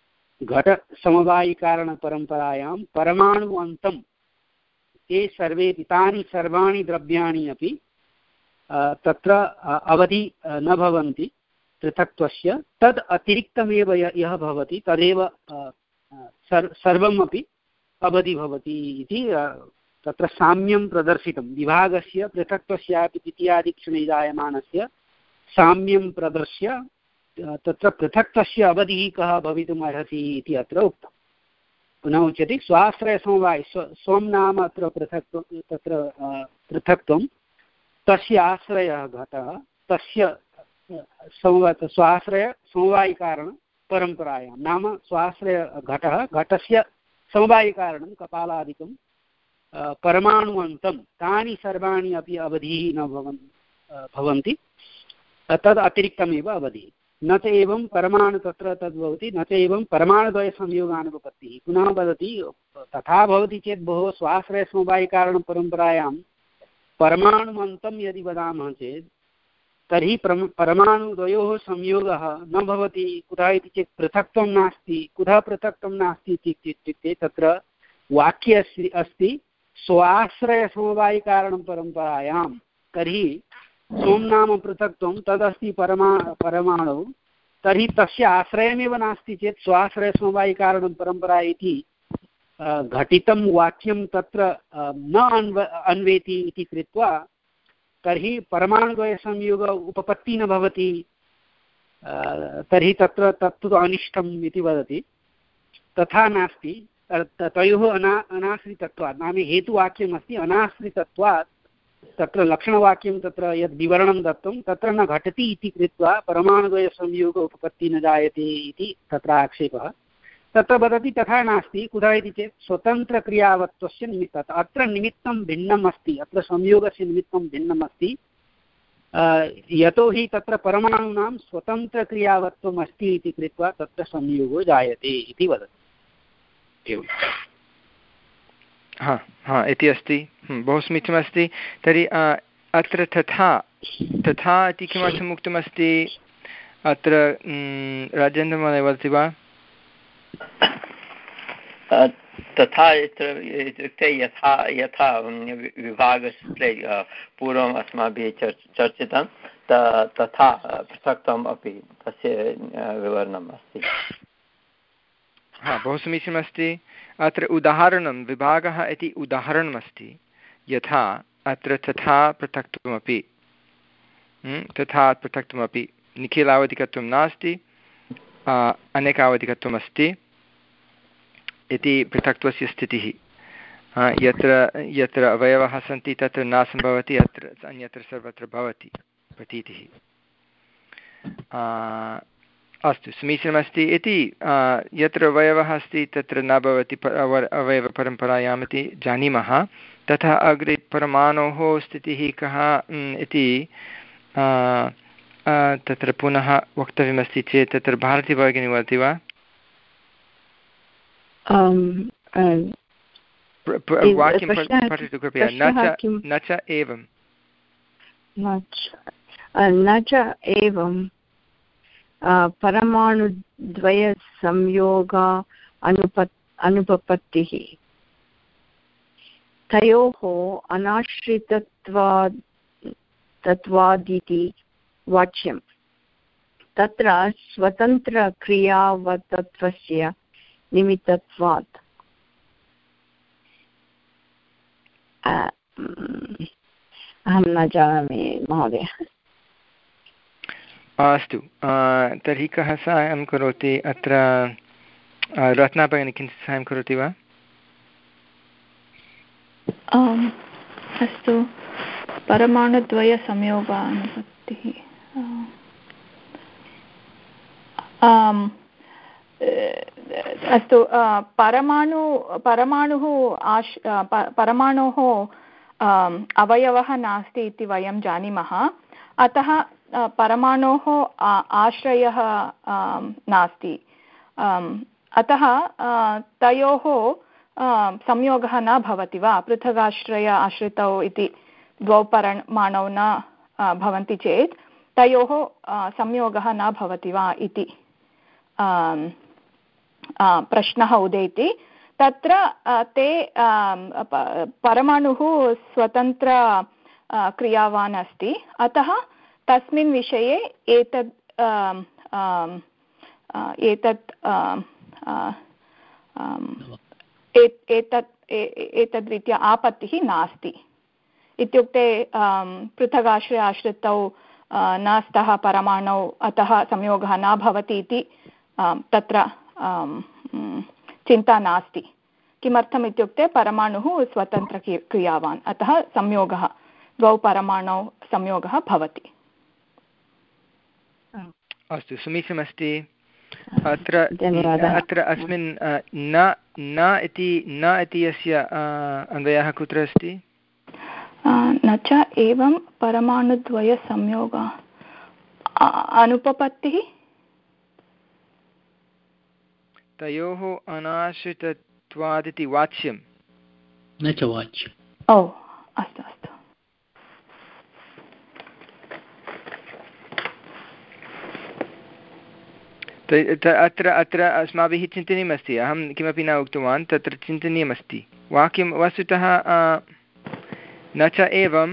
घटसमवायिकारणपरम्परायां परमाणु अन्तं ते सर्वे तानि सर्वाणि द्रव्याणि अपि तत्र अवधि न भवन्ति पृथक्त्वस्य, तद् अतिरिक्तमेव यः भवति तदेव सर्वमपि अवधि भवति इति तत्र साम्यं प्रदर्शितं। विभागस्य पृथक्त्वस्यापि द्वितीयादिक्षणे जायमानस्य साम्यं प्रदर्श्य तत्र पृथक्त्वस्य अवधिः कः भवितुम् अर्हति इति अत्र उक्तं। पुनः उच्यते स्वाश्रयसमवायि स्व स्वं नाम अत्र पृथक्त्वं तत्र पृथक्त्वं तस्य आश्रयः घटः तस्य स्वाश्रय समवायिकारणपरम्परायां नाम स्वाश्रय घटः घटस्य समवायिकारणं कपालादिकं परमाणुवन्तं तानि सर्वाणि अपि अवधिः न भवन् भवन्ति तद् अतिरिक्तमेव अवधिः। न च एवं परमाणु तत्र तद्भवति न च एवं परमाणुद्वयसंयोगानुपपत्तिः। पुनः वदति तथा भवति चेत् भोः स्वाश्रयसमवायिकारणपरम्परायां परमाणुवन्तं यदि वदामः चेत् तर्हि परमाणुद्वयोः संयोगः न भवति। कुतः इति चेत् पृथक्त्वं नास्ति। कुतः पृथक्त्वं नास्ति इत्युक्ते तत्र वाक्ये अस्ति स्वाश्रयसमवायिकारणं परम्परायां। तर्हि स्वं नाम पृथक्त्वं तदस्ति परमा परमाणु, तर्हि तस्य आश्रयमेव नास्ति चेत् स्वाश्रयसमवायिकारणं परम्परा इति घटितं वाक्यं तत्र न अन्व अन्वेति इति कृत्वा तर्हि परमाणुद्वयसंयोग उपपत्तिः न भवति। तर्हि तत्र तत्तु अनिष्टम् इति वदति। तथा नास्ति। तयोः अना अनाश्रितत्वात् नाम हेतुवाक्यमस्ति अनाश्रितत्वात् तत्र लक्षणवाक्यं तत्र यद् विवरणं दत्तं तत्र न घटति इति कृत्वा परमाणुद्वयसंयोग उपपत्तिः न जायते इति तत्र आक्षेपः। तत्र वदति तथा नास्ति। कुतः इति चेत् स्वतन्त्रक्रियावत्वस्य निमित्तात् अत्र निमित्तं भिन्नम् अस्ति, अत्र संयोगस्य निमित्तं भिन्नम् अस्ति। यतोहि तत्र परमाणूनां स्वतन्त्रक्रियावत्वम् अस्ति इति कृत्वा तत्र संयोगो जायते इति वदति। एवं हा हा इति अस्ति। बहु समीचीनमस्ति। तर्हि अत्र तथा तथा इति किमर्थम् उक्तमस्ति अत्र? राजेन्द्रमहोदय वदति वा? तथा इत्युक्ते यथा यथा विभागसूत्रे पूर्वम् अस्माभिः चर्च चर्चितं तथा पृथक्त्वम् अपि तस्य विवरणम् अस्ति। हा बहु समीचीनमस्ति। अत्र उदाहरणं विभागः इति उदाहरणमस्ति। यथा अत्र तथा पृथक्त्वमपि तथा पृथक्त्वमपि निखिलावधिकत्वं नास्ति, अनेकावधिकत्वम् अस्ति इति पृथक्त्वस्य स्थितिः। यत्र यत्र अवयवः सन्ति तत्र न सम्भवति, अत्र अन्यत्र सर्वत्र भवति प्रतीतिः। अस्तु समीचीनमस्ति। इति यत्र अवयवः अस्ति तत्र न भवति अवयवपरम्परायाम् इति जानीमः। तथा अग्रे परमाणोः स्थितिः कः इति तत्र पुनः वक्तव्यमस्ति चेत् तत्र भारतीभगिनी वदति वा? वाक्यं पठतु कृपया। न च एवं न च एवं परमाणुद्वयसंयोग अनुप अनुपपत्तिः तयोः अनाश्रितत्वात् तत्त्वादिति वाच्यं। तत्र स्वतन्त्रक्रियावत्त्वस्य निमित्तत्वात्। अहं न जानामि महोदय। अस्तु तर्हि कः साहाय्यं करोति? अत्र रत्ना भगिनी किञ्चित् साहाय्यं करोति वा? अस्तु परमाणुद्वयसंयोगानुपत्तिः अस्तु परमाणु परमाणुः आश् परमाणोः अवयवः नास्ति इति वयं जानीमः। अतः परमाणोः आश्रयः नास्ति। अतः तयोः संयोगः न भवति वा? पृथगाश्रय आश्रितौ इति द्वौ परमाणौ न भवन्ति चेत् तयोः संयोगः न भवति वा इति प्रश्नः उदेति। तत्र ते परमाणुः स्वतन्त्र क्रियावान् अस्ति। अतः तस्मिन् विषये एतद् एतत् एतत् एतद्रीत्या आपत्तिः नास्ति। इत्युक्ते पृथगाश्रय आश्रितौ न स्तः परमाणौ, अतः संयोगः न भवति इति तत्र चिन्ता नास्ति। किमर्थम् इत्युक्ते परमाणुः स्वतन्त्रक्रियावान्, अतः संयोगः द्वौ परमाणौ संयोगः भवति। अस्तु समीचीनमस्ति। अत्र अत्र अस्मिन् न न इति न इति यस्य अन्वयः कुत्र अस्ति? न च एवं परमाणुद्वयसंयोगः अनुपपत्तिः तयोः अनाश्रितत्वादिति वाच्यं न च वाच्यम्। ओ अस्तु अस्तु। अत्र अत्र अस्माभिः चिन्तनीयमस्ति। अहं किमपि न उक्तवान्, तत्र चिन्तनीयमस्ति वाक्यं। वस्तुतः न च एवं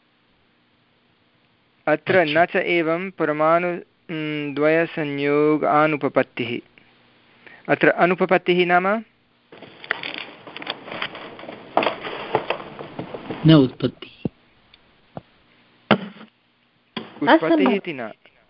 अत्र न च एवं परमाणु द्वयसंयोगानुपपत्तिः। अत्र अनुपपत्तिः नाम न उत्पत्तिः, उत्पत्तिः इति न।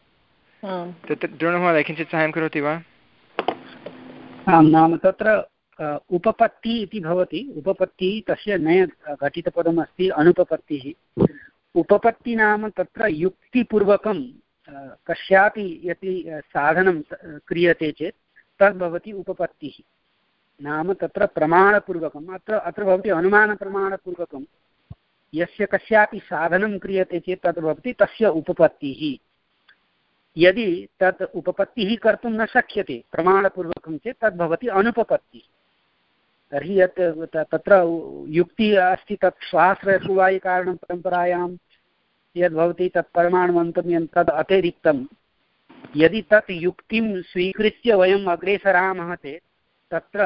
तत्र द्रोणमहोदय किञ्चित् साहाय्यं करोति वा? आं नाम तत्र उपपत्तिः इति भवति। उपपत्तिः तस्य नय घटितपदमस्ति अनुपपत्तिः। उपपत्ति नाम तत्र युक्तिपूर्वकं कस्यापि यदि साधनं क्रियते चेत् तद् भवति उपपत्तिः। नाम तत्र प्रमाणपूर्वकम् अत्र अत्र भवति अनुमानप्रमाणपूर्वकं यस्य कस्यापि साधनं क्रियते चेत् तद् भवति तस्य उपपत्तिः। यदि तत् उपपत्तिः कर्तुं न शक्यते प्रमाणपूर्वकं चेत् तद् भवति अनुपपत्तिः। तर्हि यत् तत्र युक्तिः अस्ति तत् स्वाश्रयसुवायिकारणं परम्परायां यद्भवति तत् परमाणुमन्तव्यं तद् अतिरिक्तं यदि तत् युक्तिं स्वीकृत्य वयम् अग्रेसरामः चेत् तत्र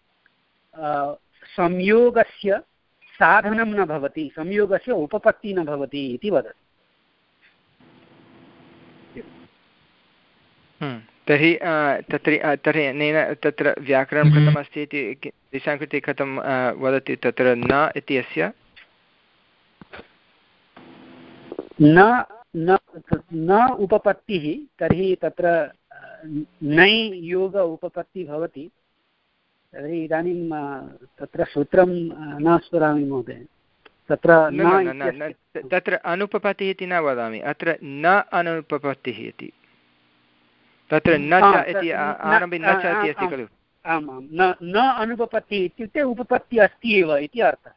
संयोगस्य साधनं न भवति, संयोगस्य उपपत्तिः न भवति इति वदति। तर्हि तत्र तर्हि अनेन तत्र व्याकरणं कथमस्ति इति तेषां कृते कथं वदति तत्र न इत्यस्य न न न उपपत्तिः तर्हि तत्र नै योग उपपत्तिः भवति। तर्हि इदानीं तत्र सूत्रं न स्मरामि महोदय। तत्र तत्र अनुपपत्तिः इति न वदामि, अत्र न अनुपपत्तिः इति। तत्र न च इति आरम्भे न च इति अस्ति खलु। आम् आम् न न अनुपपत्तिः इत्युक्ते उपपत्तिः अस्ति एव इति अर्थः।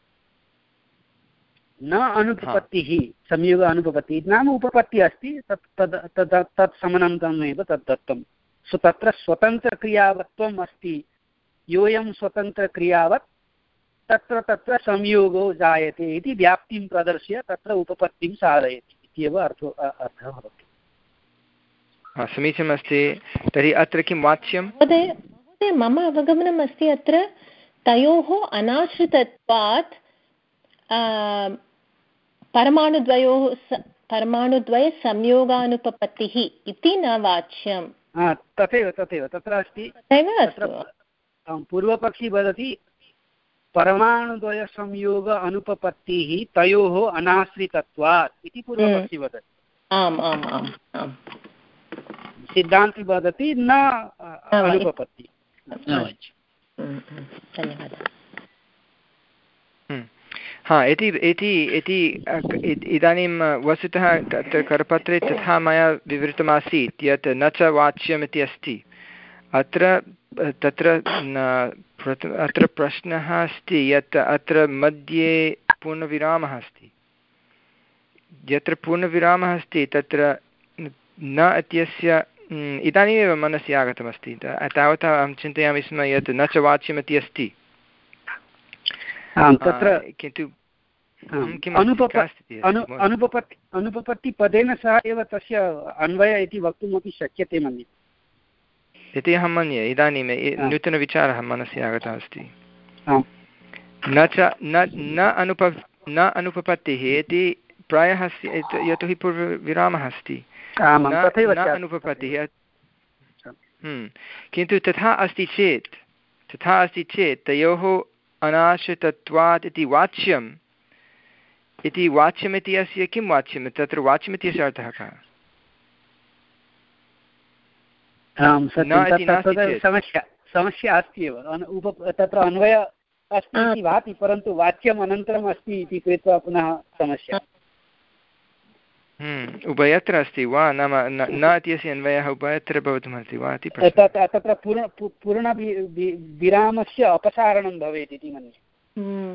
न अनुपपत्तिः संयोग अनुपपत्तिः नाम उपपत्तिः अस्ति तत् तद् तद् तत् समनन्तमेव तद् दत्तं। सो तत्र स्वतन्त्रक्रियावत्वम् अस्ति। योऽयं स्वतन्त्रक्रियावत् तत्र तत्र संयोगो जायते इति व्याप्तिं प्रदर्श्य तत्र उपपत्तिं साधयति इत्येव अर्थो अर्थः भवति। समीचीनमस्ति। तर्हि अत्र किं वाच्यं? महोदय मम अवगमनम् अस्ति अत्र तयोः अनाश्रितत्वात् परमाणुद्वयोः परमाणुद्वय संयोगानुपपत्तिः इति न वाच्यं। तथैव तथैव तत्र अस्ति। तथैव पूर्वपक्षी वदति परमाणुद्वय संयोग अनुपपत्तिः तयोः अनाश्रितत्वात् इति पूर्वपक्षी वदति। आम् आम् आम् आम् सिद्धान्ती वदति न अनुपपत्ति। धन्यवादः। हा इति इति इति इदानीं वस्तुतः तत्र करपत्रे तथा मया विवृतमासीत् यत् न च वाच्यम् इति अस्ति। अत्र तत्र अत्र प्रश्नः अस्ति यत् अत्र मध्ये पूर्णविरामः अस्ति। यत्र पूर्णविरामः अस्ति तत्र न इत्यस्य इदानीमेव मनसि आगतमस्ति। तावता अहं चिन्तयामि स्म यत् न च वाच्यम् इति अस्ति, किन्तु अनुपपत्ति अनुपपत्तिपदेन सह एव तस्य अन्वय इति वक्तुमपि शक्यते मन्ये इति अहं मन्ये। इदानीं नूतनविचारः मनसि आगतः अस्ति। न च न अनुप न अनुपपत्तिः इति प्रायः यतोहि पूर्वविरामः अस्ति न अनुपपत्तिः। किन्तु तथा अस्ति चेत् तथा अस्ति चेत् तयोः अनाश्रितत्वात् इति वाच्यम् इति वाच्यमिति अस्य किं वाच्यं? तत्र वाच्यमित्यस्य अर्थः कः? समस्या समस्या अस्ति एव। तत्र अन्वय अस्ति इति भाति परन्तु वाच्यम् अनन्तरम् अस्ति इति कृत्वा पुनः समस्या। उभयत्र अस्ति वा? नाम न इत्यस्य अन्वयः उभयत्र भवितुमर्हति वा इति तत्र पूर्ण पूर्णविरामस्य अपसारणं भवेत् इति मन्ये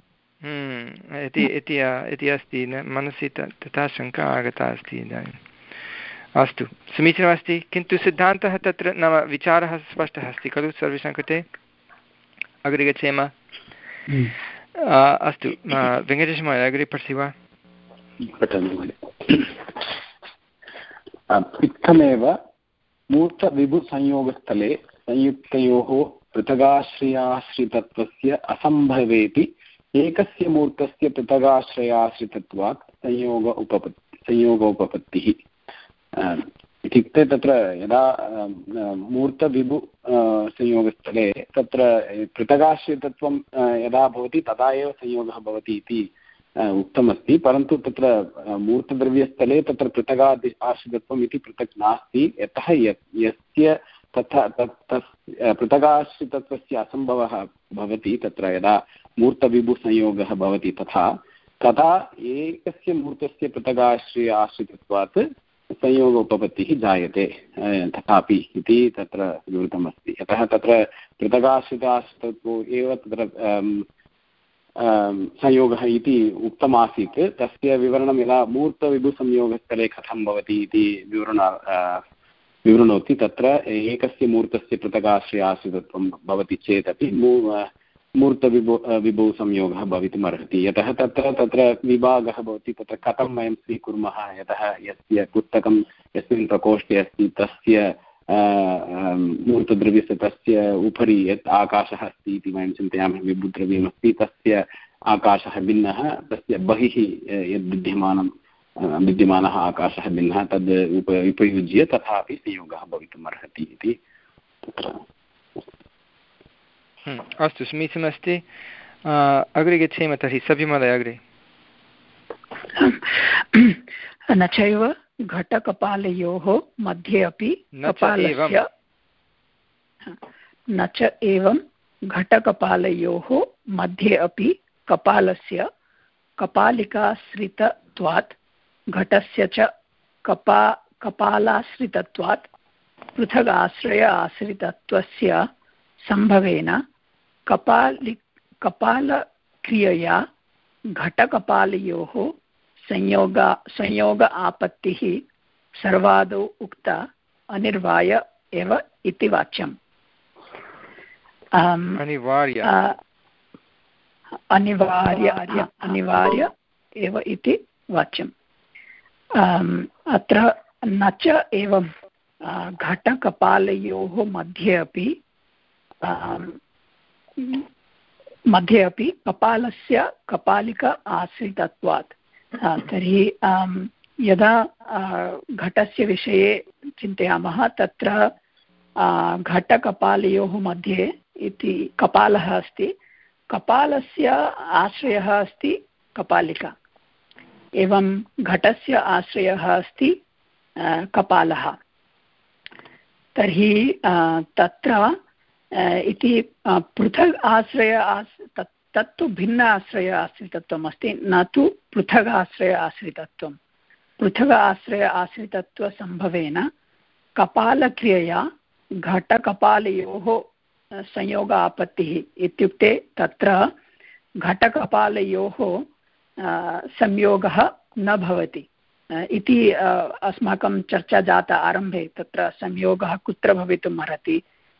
इति अस्ति। मनसि तथा शङ्का आगता अस्ति इदानीम्। अस्तु, समीचीनमस्ति। किन्तु सिद्धान्तः तत्र नाम विचारः स्पष्टः अस्ति खलु सर्वेषां कृते? अग्रे गच्छेम। अस्तु, वेङ्कटेशमहोदय अग्रे पठति वा? इत्थमेव मूर्तविभुसंयोगस्थले संयुक्तयोः पृथगाश्रयाश्रितत्वस्य असम्भवेपि एकस्य मूर्तस्य पृथगाश्रयाश्रितत्वात् संयोग उपपत्ति संयोगोपपत्तिः। इत्युक्ते तत्र यदा मूर्तविभु संयोगस्थले तत्र पृथगाश्रितत्वं यदा भवति तदा एव संयोगः भवति इति उक्तमस्ति। परन्तु तत्र मूर्तद्रव्यस्थले तत्र पृथगादि आश्रितत्वम् इति पृथक् नास्ति। यतः यस्य तथा तत् पृथगाश्रितत्वस्य असम्भवः भवति तत्र यदा मूर्तविभुसंयोगः भवति तथा तथा एकस्य मूर्तस्य पृथगाश्रय आश्रितत्वात् संयोगोपपत्तिः जायते तथापि इति तत्र विवृतमस्ति। यतः तत्र पृथगाश्रिताश्रितत्वो एव तत्र संयोगः इति उक्तमासीत्, तस्य विवरणं यदा मूर्तविभुसंयोगस्थले कथं भवति इति विवरण विवृणोति। तत्र एकस्य मूर्तस्य पृथगाश्रय आश्रितत्वं भवति चेदपि मूर्तविभु विभुसंयोगः भवितुमर्हति। यतः तत्र तत्र विभागः भवति, तत्र कथं वयं स्वीकुर्मः, यतः यस्य पुस्तकं यस्मिन् प्रकोष्ठे अस्ति तस्य मूर्तद्रव्यस्य तस्य उपरि यत् आकाशः अस्ति इति वयं चिन्तयामः, विभुद्रव्यमस्ति तस्य आकाशः भिन्नः, तस्य बहिः यद् विद्यमानं विद्यमानः आकाशः भिन्नः, तद् उप उपयुज्य तथापि संयोगः भवितुमर्हति इति तत्र। अस्तु, समीचीनमस्ति। अग्रे गच्छेम तर्हि। सभ्यमहोदय अग्रे। न चैव घटकपालयोः मध्ये अपि कपालस्य न च एवं घटकपालयोः मध्ये अपि कपालस्य कपालिकाश्रितत्वात् घटस्य च कपा कपालाश्रितत्वात् पृथगाश्रय आश्रितत्वस्य सम्भवेन कपालि कपालक्रियया घटकपालयोः संयोग संयोग आपत्तिः सर्वादौ उक्ता अनिर्वाय एव इति वाच्यम्। अनिवार्य अनिवार्य अनिवार्य एव इति वाच्यम्। अत्र न च एवं घटकपालयोः मध्ये अपि मध्ये अपि कपालस्य कपालिका आश्रितत्वात्। तर्हि यदा घटस्य विषये चिन्तयामः तत्र घटकपालयोः मध्ये इति कपालः अस्ति, कपालस्य आश्रयः अस्ति कपालिका, एवं घटस्य आश्रयः अस्ति कपालः। तर्हि तत्र इति पृथग् आश्रय आस् तत् तत्तु भिन्न आश्रय आश्रितत्वम् अस्ति, न तु पृथग् आश्रय आश्रितत्वं। पृथग् आश्रय आश्रितत्वसम्भवेन कपालक्रियया घटकपालयोः संयोग आपत्तिः, इत्युक्ते तत्र घटकपालयोः संयोगः न भवति इति अस्माकं चर्चा जाता आरम्भे। तत्र संयोगः कुत्र भवितुम् अर्हति,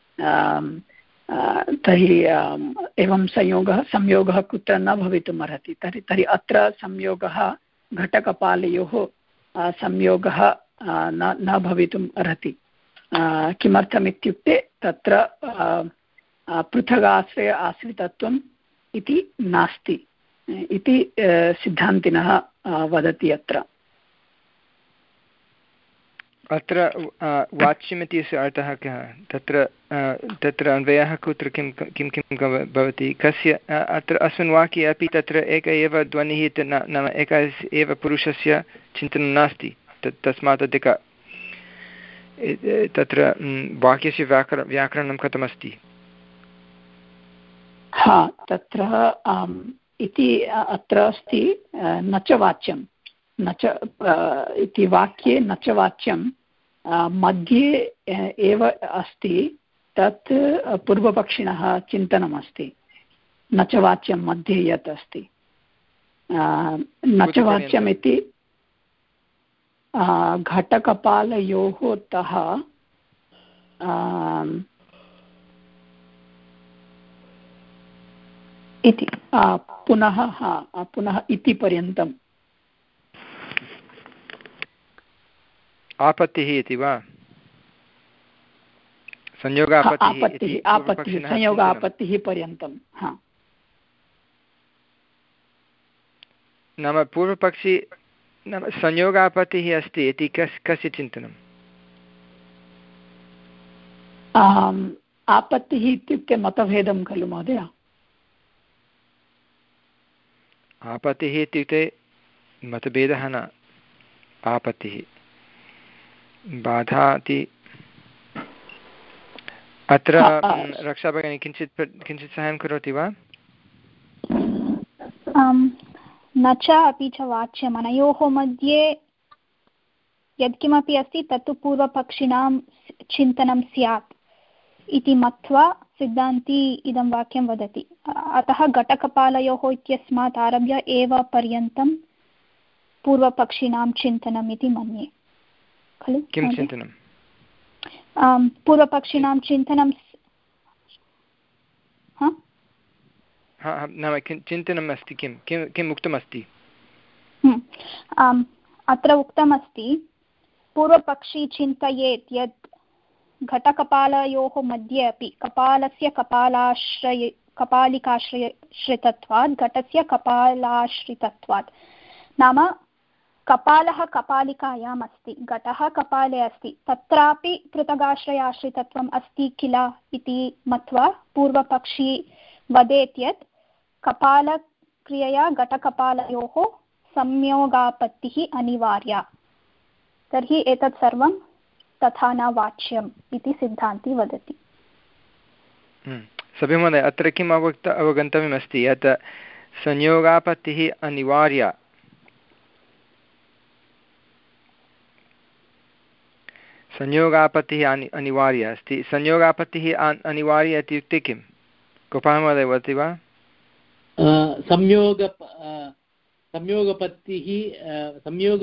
तर्हि एवं संयोगः संयोगः कुत्र न भवितुम् अर्हति। तर्हि तर्हि अत्र संयोगः घटकपालयोः संयोगः न न भवितुम् अर्हति। किमर्थमित्युक्ते तत्र पृथगाश्रय आश्रितत्वम् इति नास्ति इति सिद्धान्तिनः वदति। अत्र अत्र वाच्यमिति अर्थः कः? तत्र तत्र अन्वयः कुत्र किं किं किं भवति, कस्य? अत्र अस्मिन् वाक्ये अपि तत्र एक एव ध्वनिः इति न, नाम एक एव पुरुषस्य चिन्तनं नास्ति। तत् तस्मात् अधिक तत्र वाक्यस्य व्याकर व्याकरणं कथमस्ति? हा, तत्र इति अत्र अस्ति न च वाच्यं, न च इति वाक्ये न च वाच्यं मध्ये एव अस्ति, तत् पूर्वपक्षिणः चिन्तनमस्ति। न च वाच्यं मध्ये यत् अस्ति न च वाच्यम् इति घटकपालयोः तः इति पुनः हा पुनः इति पर्यन्तम् आपत्तिः इति वा? संयोगापत्तिः आपत्तिः संयोगापत्तिः पर्यन्तं। हा, नाम पूर्वपक्षी नाम संयोगापत्तिः अस्ति इति कस् कस्य चिन्तनम्? आपत्तिः इत्युक्ते मतभेदं खलु महोदय? आपत्तिः इत्युक्ते मतभेदः न, आपत्तिः बाधा इति अत्र रक्षाभगिनी किञ्चित् किञ्चित् साहाय्यं करोति वा? न च अपि च वाच्यम् अनयोः मध्ये यत्किमपि अस्ति तत्तु पूर्वपक्षिणां चिन्तनं स्यात् इति मत्वा सिद्धान्ती इदं वाक्यं वदति। अतः घटकपालयोः इत्यस्मात् आरभ्य एव पर्यन्तं पूर्वपक्षिणां चिन्तनम् इति मन्ये खलु। किं चिन्तनं? पूर्वपक्षिणां चिन्तनं नाम चिन्तनम् अस्ति किं किं किम् उक्तमस्ति? अत्र उक्तमस्ति पूर्वपक्षी चिन्तयेत् यत् घटकपालयोः मध्ये अपि कपालस्य कपालाश्रय कपालिकाश्रयश्रितत्वात् घटस्य कपालाश्रितत्वात्, नाम कपालः कपालिकायाम् अस्ति, घटः कपाले अस्ति, तत्रापि पृथगाश्रयाश्रितत्वम् अस्ति किल इति मत्वा पूर्वपक्षी वदेत् यत् कपालक्रियया घटकपालयोः संयोगापत्तिः अनिवार्या, तर्हि एतत् सर्वं तथा न वाच्यम् इति सिद्धान्ती वदति। सभी महोदय, अत्र किम् अवगत अवगन्तव्यमस्ति यत् संयोगापत्तिः अनिवार्या, संयोगापत्तिः अनि अनिवार्या अस्ति। संयोगापत्तिः अनिवार्या इत्युक्ते किं? गोपाल महोदय वदति वा? संयोग संयोगपत्तिः संयोग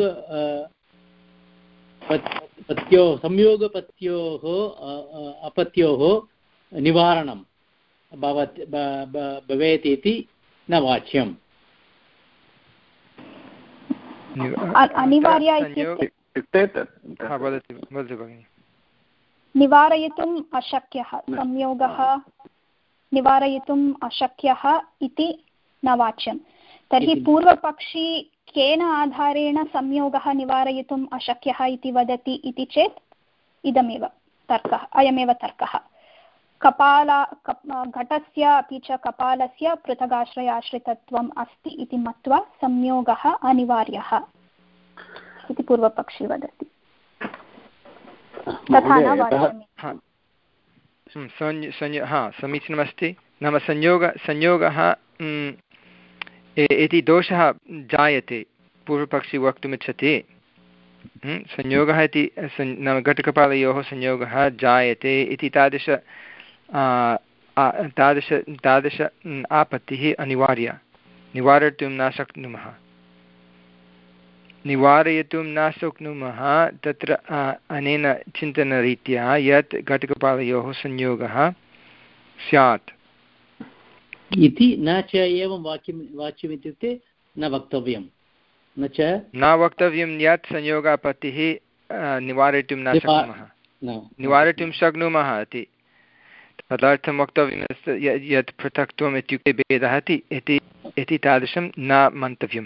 पत्यो संयोगपत्योः अपत्योः निवारणं भवत् भवेत् इति न वाच्यम्। अनिवार्या निवारयितुम् अशक्यः, संयोगः निवारयितुम् अशक्यः इति न वाच्यं। तर्हि पूर्वपक्षी केन आधारेण संयोगः निवारयितुम् अशक्यः इति वदति इति चेत् इदमेव तर्कः, अयमेव तर्कः। कपाला घटस्य अपि च कपालस्य पृथगाश्रयाश्रितत्वम् अस्ति इति मत्वा संयोगः अनिवार्यः इति पूर्वपक्षी वदति। तथा न वाच्यम्। हा, समीचीनमस्ति। नाम संयोग संयोगः इति दोषः जायते, पूर्वपक्षी वक्तुमिच्छति संयोगः इति नाम घटकपालयोः संयोगः जायते इति तादृश तादृश तादृश आपत्तिः अनिवार्या, निवारयितुं न शक्नुमः निवारयितुं न शक्नुमः तत्र अनेन चिन्तनरीत्या यत् घटकपालयोः संयोगः स्यात् इति न च एवं वाक्यं वाच्यम् इत्युक्ते न वक्तव्यं, न च न वक्तव्यं यत् संयोगापत्तिः निवारयितुं न शक्नुमः, निवारयितुं शक्नुमः इति तदर्थं वक्तव्यं यत् पृथक्त्वम् इत्युक्ते भेदः इति इति तादृशं न मन्तव्यम्।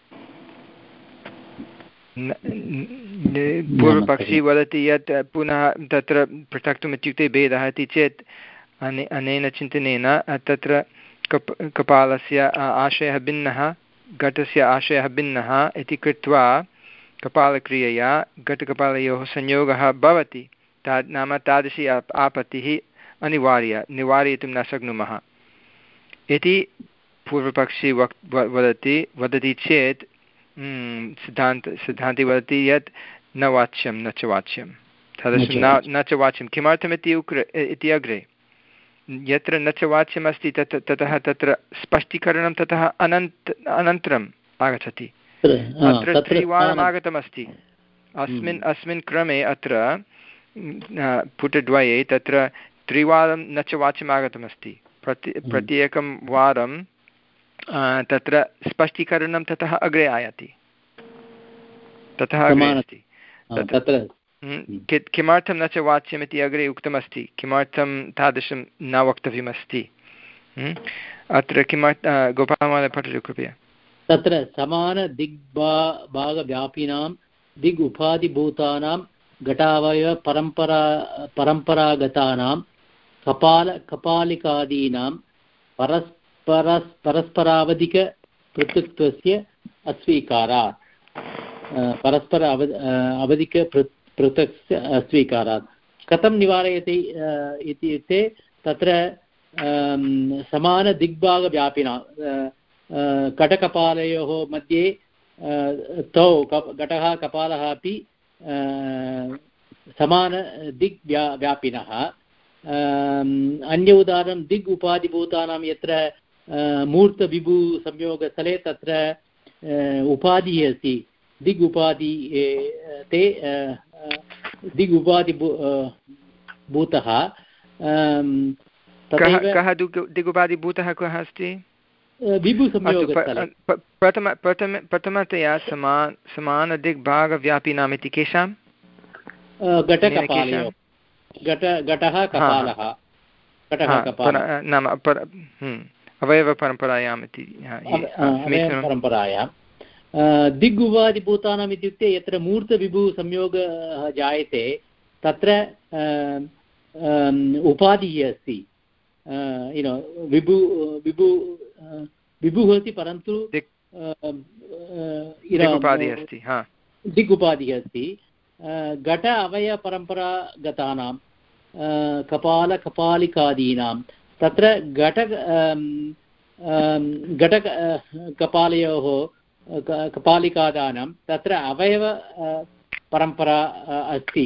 पूर्वपक्षी वदति यत् पुनः तत्र पृथक्त्वम् इत्युक्ते भेदः इति चेत् अने अनेन चिन्तनेन तत्र कप कपालस्य आशयः भिन्नः, घटस्य आशयः भिन्नः इति कृत्वा कपालक्रियया घटकपालयोः संयोगः भवति। ता नाम तादृशी आपत्तिः अनिवार्या, निवारयितुं न शक्नुमः इति पूर्वपक्षी वक् वदति वदति चेत् सिद्धान्त सिद्धान्ति वदति यत् न वाच्यं न च वाच्यं, तादृशं न न च वाच्यं। किमर्थमिति उक्र इति अग्रे यत्र न च वाच्यमस्ति तत् ततः तत्र स्पष्टीकरणं ततः अनन्त अनन्तरम् आगच्छति। अत्र त्रिवारम् आगतमस्ति अस्मिन् अस्मिन् क्रमे, अत्र पुटद्वये तत्र त्रिवारं न च वाच्यम् आगतमस्ति। प्रति प्रत्येकं वारं तत्र स्पष्टीकरणं ततः अग्रे आयाति, ततः अग्रे अस्ति। तत्र किमर्थं न च वाच्यम् इति अग्रे उक्तमस्ति, किमर्थं तादृशं न वक्तव्यमस्ति। अत्र किमर्थं गोपालमहोदय पठतु कृपया। तत्र समानदिग्भा भागव्यापिनां दिग् उपाधिभूतानां घटावयव परम्परा परम्परागतानां कपाल कपालिकादीनां परस्पर परस्परावधिकपृथक्त्वस्य अस्वीकारात् परस्पर अव अवधिक पृथक् अस्वीकारात् कथं निवारयति इत्युक्ते तत्र समानदिग्भागव्यापिना कटकपालयोः मध्ये तौ घटः कपालः अपि समानदिग् व्या व्यापिनः अन्य उदाहरणं दिग् उपाधिभूतानां यत्र मूर्तविभु संयोगस्थले तत्र उपाधिः अस्ति दिग् उपाधि ते दिग् उपाधि भूतः कः दिगुपाधिभूतः कः अस्ति विभुसंयोगस्थले प्रथम प्रथम प्रथमतया समान समानदिग्भागव्यापिनाम् इति केषां घटकपालयोः घट घटः कपालः नाम अवयवपरम्परायाम् इति परम्परायां दिग् उपाधिभूतानाम् इत्युक्ते यत्र मूर्तविभुसंयोगः जायते तत्र उपाधिः अस्ति युनो विभु विभु विभुः अस्ति परन्तु दिगुपाधिः अस्ति दिगुपाधिः अस्ति घट अवयवपरम्परागतानां कपालकपालिकादीनां तत्र घट घट कपालयोः कपालिकादानां तत्र अवयव परम्परा अस्ति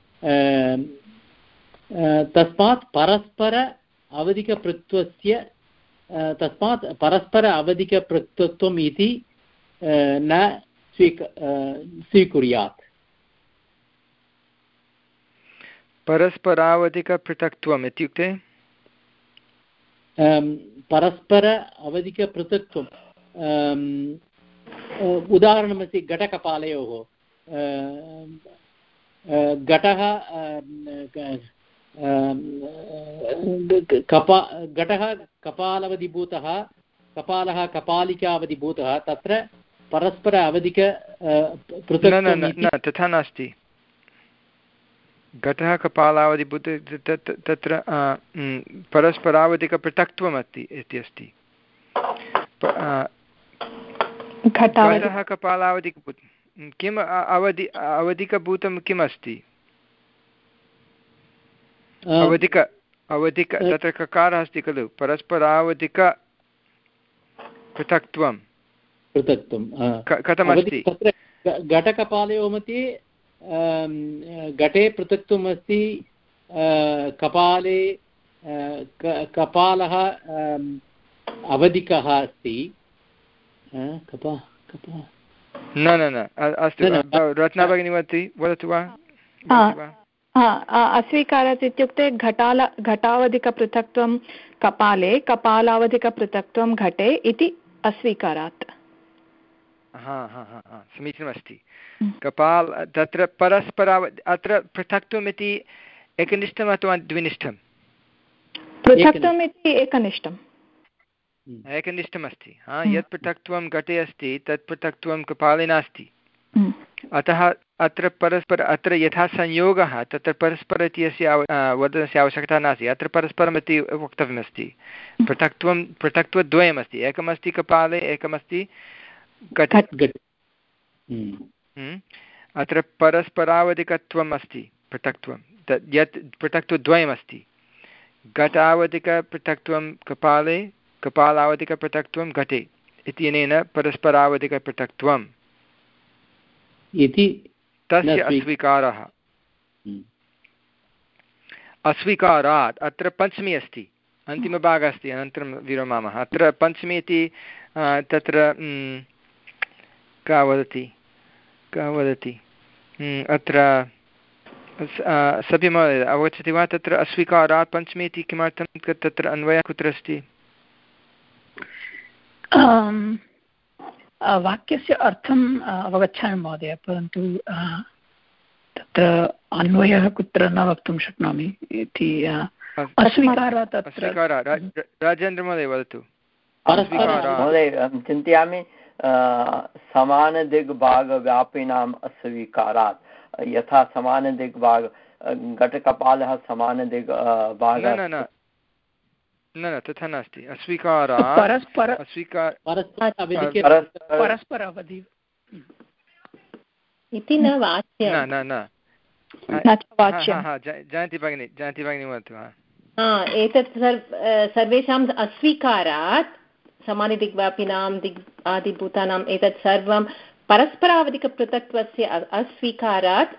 तस्मात् परस्पर अवधिकपृत्वस्य तस्मात् परस्पर अवधिकपृत्वत्वम् इति न स्वीक स्वीकुर्यात् परस्परावधिकपृथक्त्वम् इत्युक्ते परस्पर अवधिकपृथक्त्वं उदाहरणमस्ति घटकपालयोः घटः कपा घटः कपालवधिभूतः कपालः कपालिकावधिभूतः तत्र परस्पर अवधिक पृथक् तथा नास्ति घटः कपालावधिभूत तत्र परस्परावधिकपृथक्त्वम् अस्ति इति अस्ति घटः कपालावधिकभूत किम् अवधि अवधिकभूतं किम् अस्ति अवधिक अवधिक तत्र ककारः अस्ति खलु परस्परावधिक पृथक्त्वं पृथक्त्वं कथमस्ति घटकपालयोः मध्ये घटे पृथक्त्वम् अस्ति कपाले कपालः अवधिकः अस्ति कपा कपा न न न अस्तु रत्ना भगिनी वदति वदतु वा अस्वीकारात् इत्युक्ते घटाल घटावधिकपृथक्त्वं कपाले कपालावधिकपृथक्त्वं घटे इति अस्वीकारात् हा हा हा हा समीचीनमस्ति कपाल तत्र परस्पराव अत्र पृथक्त्वम् इति एकनिष्ठम् अथवा द्विनिष्ठं पृथक्त्वम् इति एकनिष्ठम् एकनिष्ठमस्ति हा यत् पृथक्त्वं घटे अस्ति तत् पृथक्त्वं कपाले नास्ति अतः अत्र परस्पर अत्र यथा संयोगः तत्र परस्पर इत्यस्य वदनस्य आवश्यकता नास्ति अत्र परस्परमिति वक्तव्यमस्ति पृथक्त्वं पृथक्त्वद्वयमस्ति एकमस्ति कपाले एकमस्ति घटे अत्र परस्परावधिकत्वम् अस्ति पृथक्त्वं तत् यत् पृथक्त्वद्वयमस्ति घटावधिकपृथक्त्वं कपाले कपालावधिकपृथक्त्वं घटे इत्यनेन परस्परावधिकपृथक्त्वम् इति तस्य अस्वीकारः अस्वीकारात् अत्र पञ्चमी अस्ति अन्तिमभागः अस्ति अनन्तरं विरमामः अत्र पञ्चमी इति तत्र का वदति का वदति अत्र सभ्यमहोदय अवगच्छति वा तत्र अस्वीकारात् पञ्चमी इति किमर्थं तत्र अन्वयः कुत्र अस्ति वाक्यस्य अर्थम् अवगच्छामि महोदय परन्तु तत्र अन्वयः कुत्र न वक्तुं शक्नोमि इति अस्वीकारात् अत्र राजेन्द्रमहोदय वदतु महोदय चिन्तयामि समानदिग्भागव्यापिनाम् अस्वीकारात् यथा समानदिग्भाग घटकपालः समानदिग् भागः न न तथा नास्ति अस्वीकारात् परस्पर अस्वीकार परस्पर अवधि इति न वाच्यं न न जयन्ति भगिनी जयन्ति भगिनी वदतु। एतत् सर्वेषाम् अस्वीकारात् समानिदिग्वापिनां दिग् आदिभूतानाम् एतत् सर्वं परस्परावधिकपृथक्त्वस्य अस्वीकारात्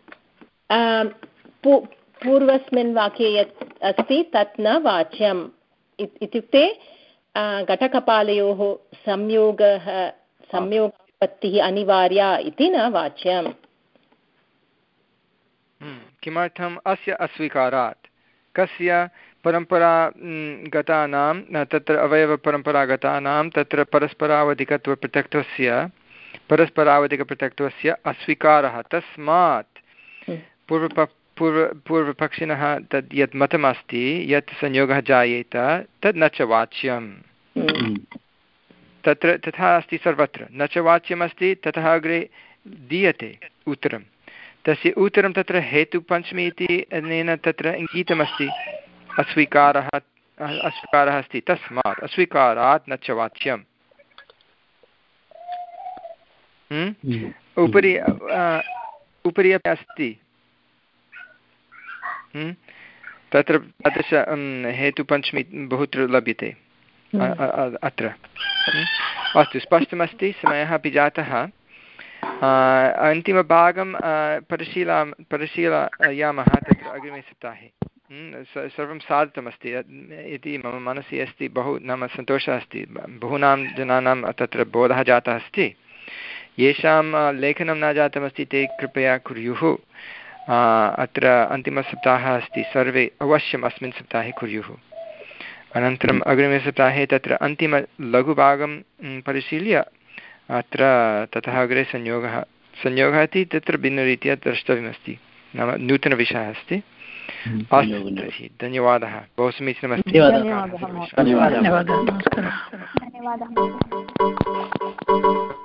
पूर्वस्मिन् वाक्ये यत् अस्ति तत् न वाच्यम् इत्युक्ते घटकपालयोः संयोगः संयोगोत्पत्तिः अनिवार्या इति न वाच्यम्। किमर्थम् अस्य अस्वीकारात् कस्य परम्परागतानां तत्र अवयवपरम्परागतानां तत्र परस्परावधिकत्वपृथक्त्वस्य परस्परावधिकपृथक्त्वस्य अस्वीकारः तस्मात् पूर्व पूर्व पूर्वपक्षिणः तद् यत् मतमस्ति यत् संयोगः जायेत तद् न च वाच्यं। तत्र तथा अस्ति सर्वत्र न च वाच्यमस्ति। ततः अग्रे दीयते उत्तरं तस्य उत्तरं तत्र हेतुपञ्चमी इति अनेन तत्र इङ्गितमस्ति अस्वीकारः अस्वीकारः अस्ति तस्मात् अस्वीकारात् न च वाच्यम्। उपरि उपरि अपि अस्ति तत्र तादृश हेतुपञ्चमी बहुत्र लभ्यते अत्र। अस्तु स्पष्टमस्ति समयः अपि जातः। अन्तिमभागं परिशीला परिशीलयामः तत्र अग्रिमे सप्ताहे। सर्वं साधितमस्ति इति मम मनसि अस्ति। बहु नाम सन्तोषः अस्ति। बहूनां जनानां तत्र बोधः जातः अस्ति। येषां लेखनं न जातमस्ति ते कृपया कुर्युः। अत्र अन्तिमसप्ताहः अस्ति। सर्वे अवश्यम् अस्मिन् सप्ताहे कुर्युः। अनन्तरम् अग्रिमे सप्ताहे तत्र अन्तिमलघुभागं परिशील्य अत्र ततः अग्रे संयोगः संयोगः इति तत्र भिन्नरीत्या द्रष्टव्यमस्ति। नाम नूतनविषयः अस्ति। अस्तु तर्हि धन्यवादः। बहु समीचीनमस्ति। धन्यवादः।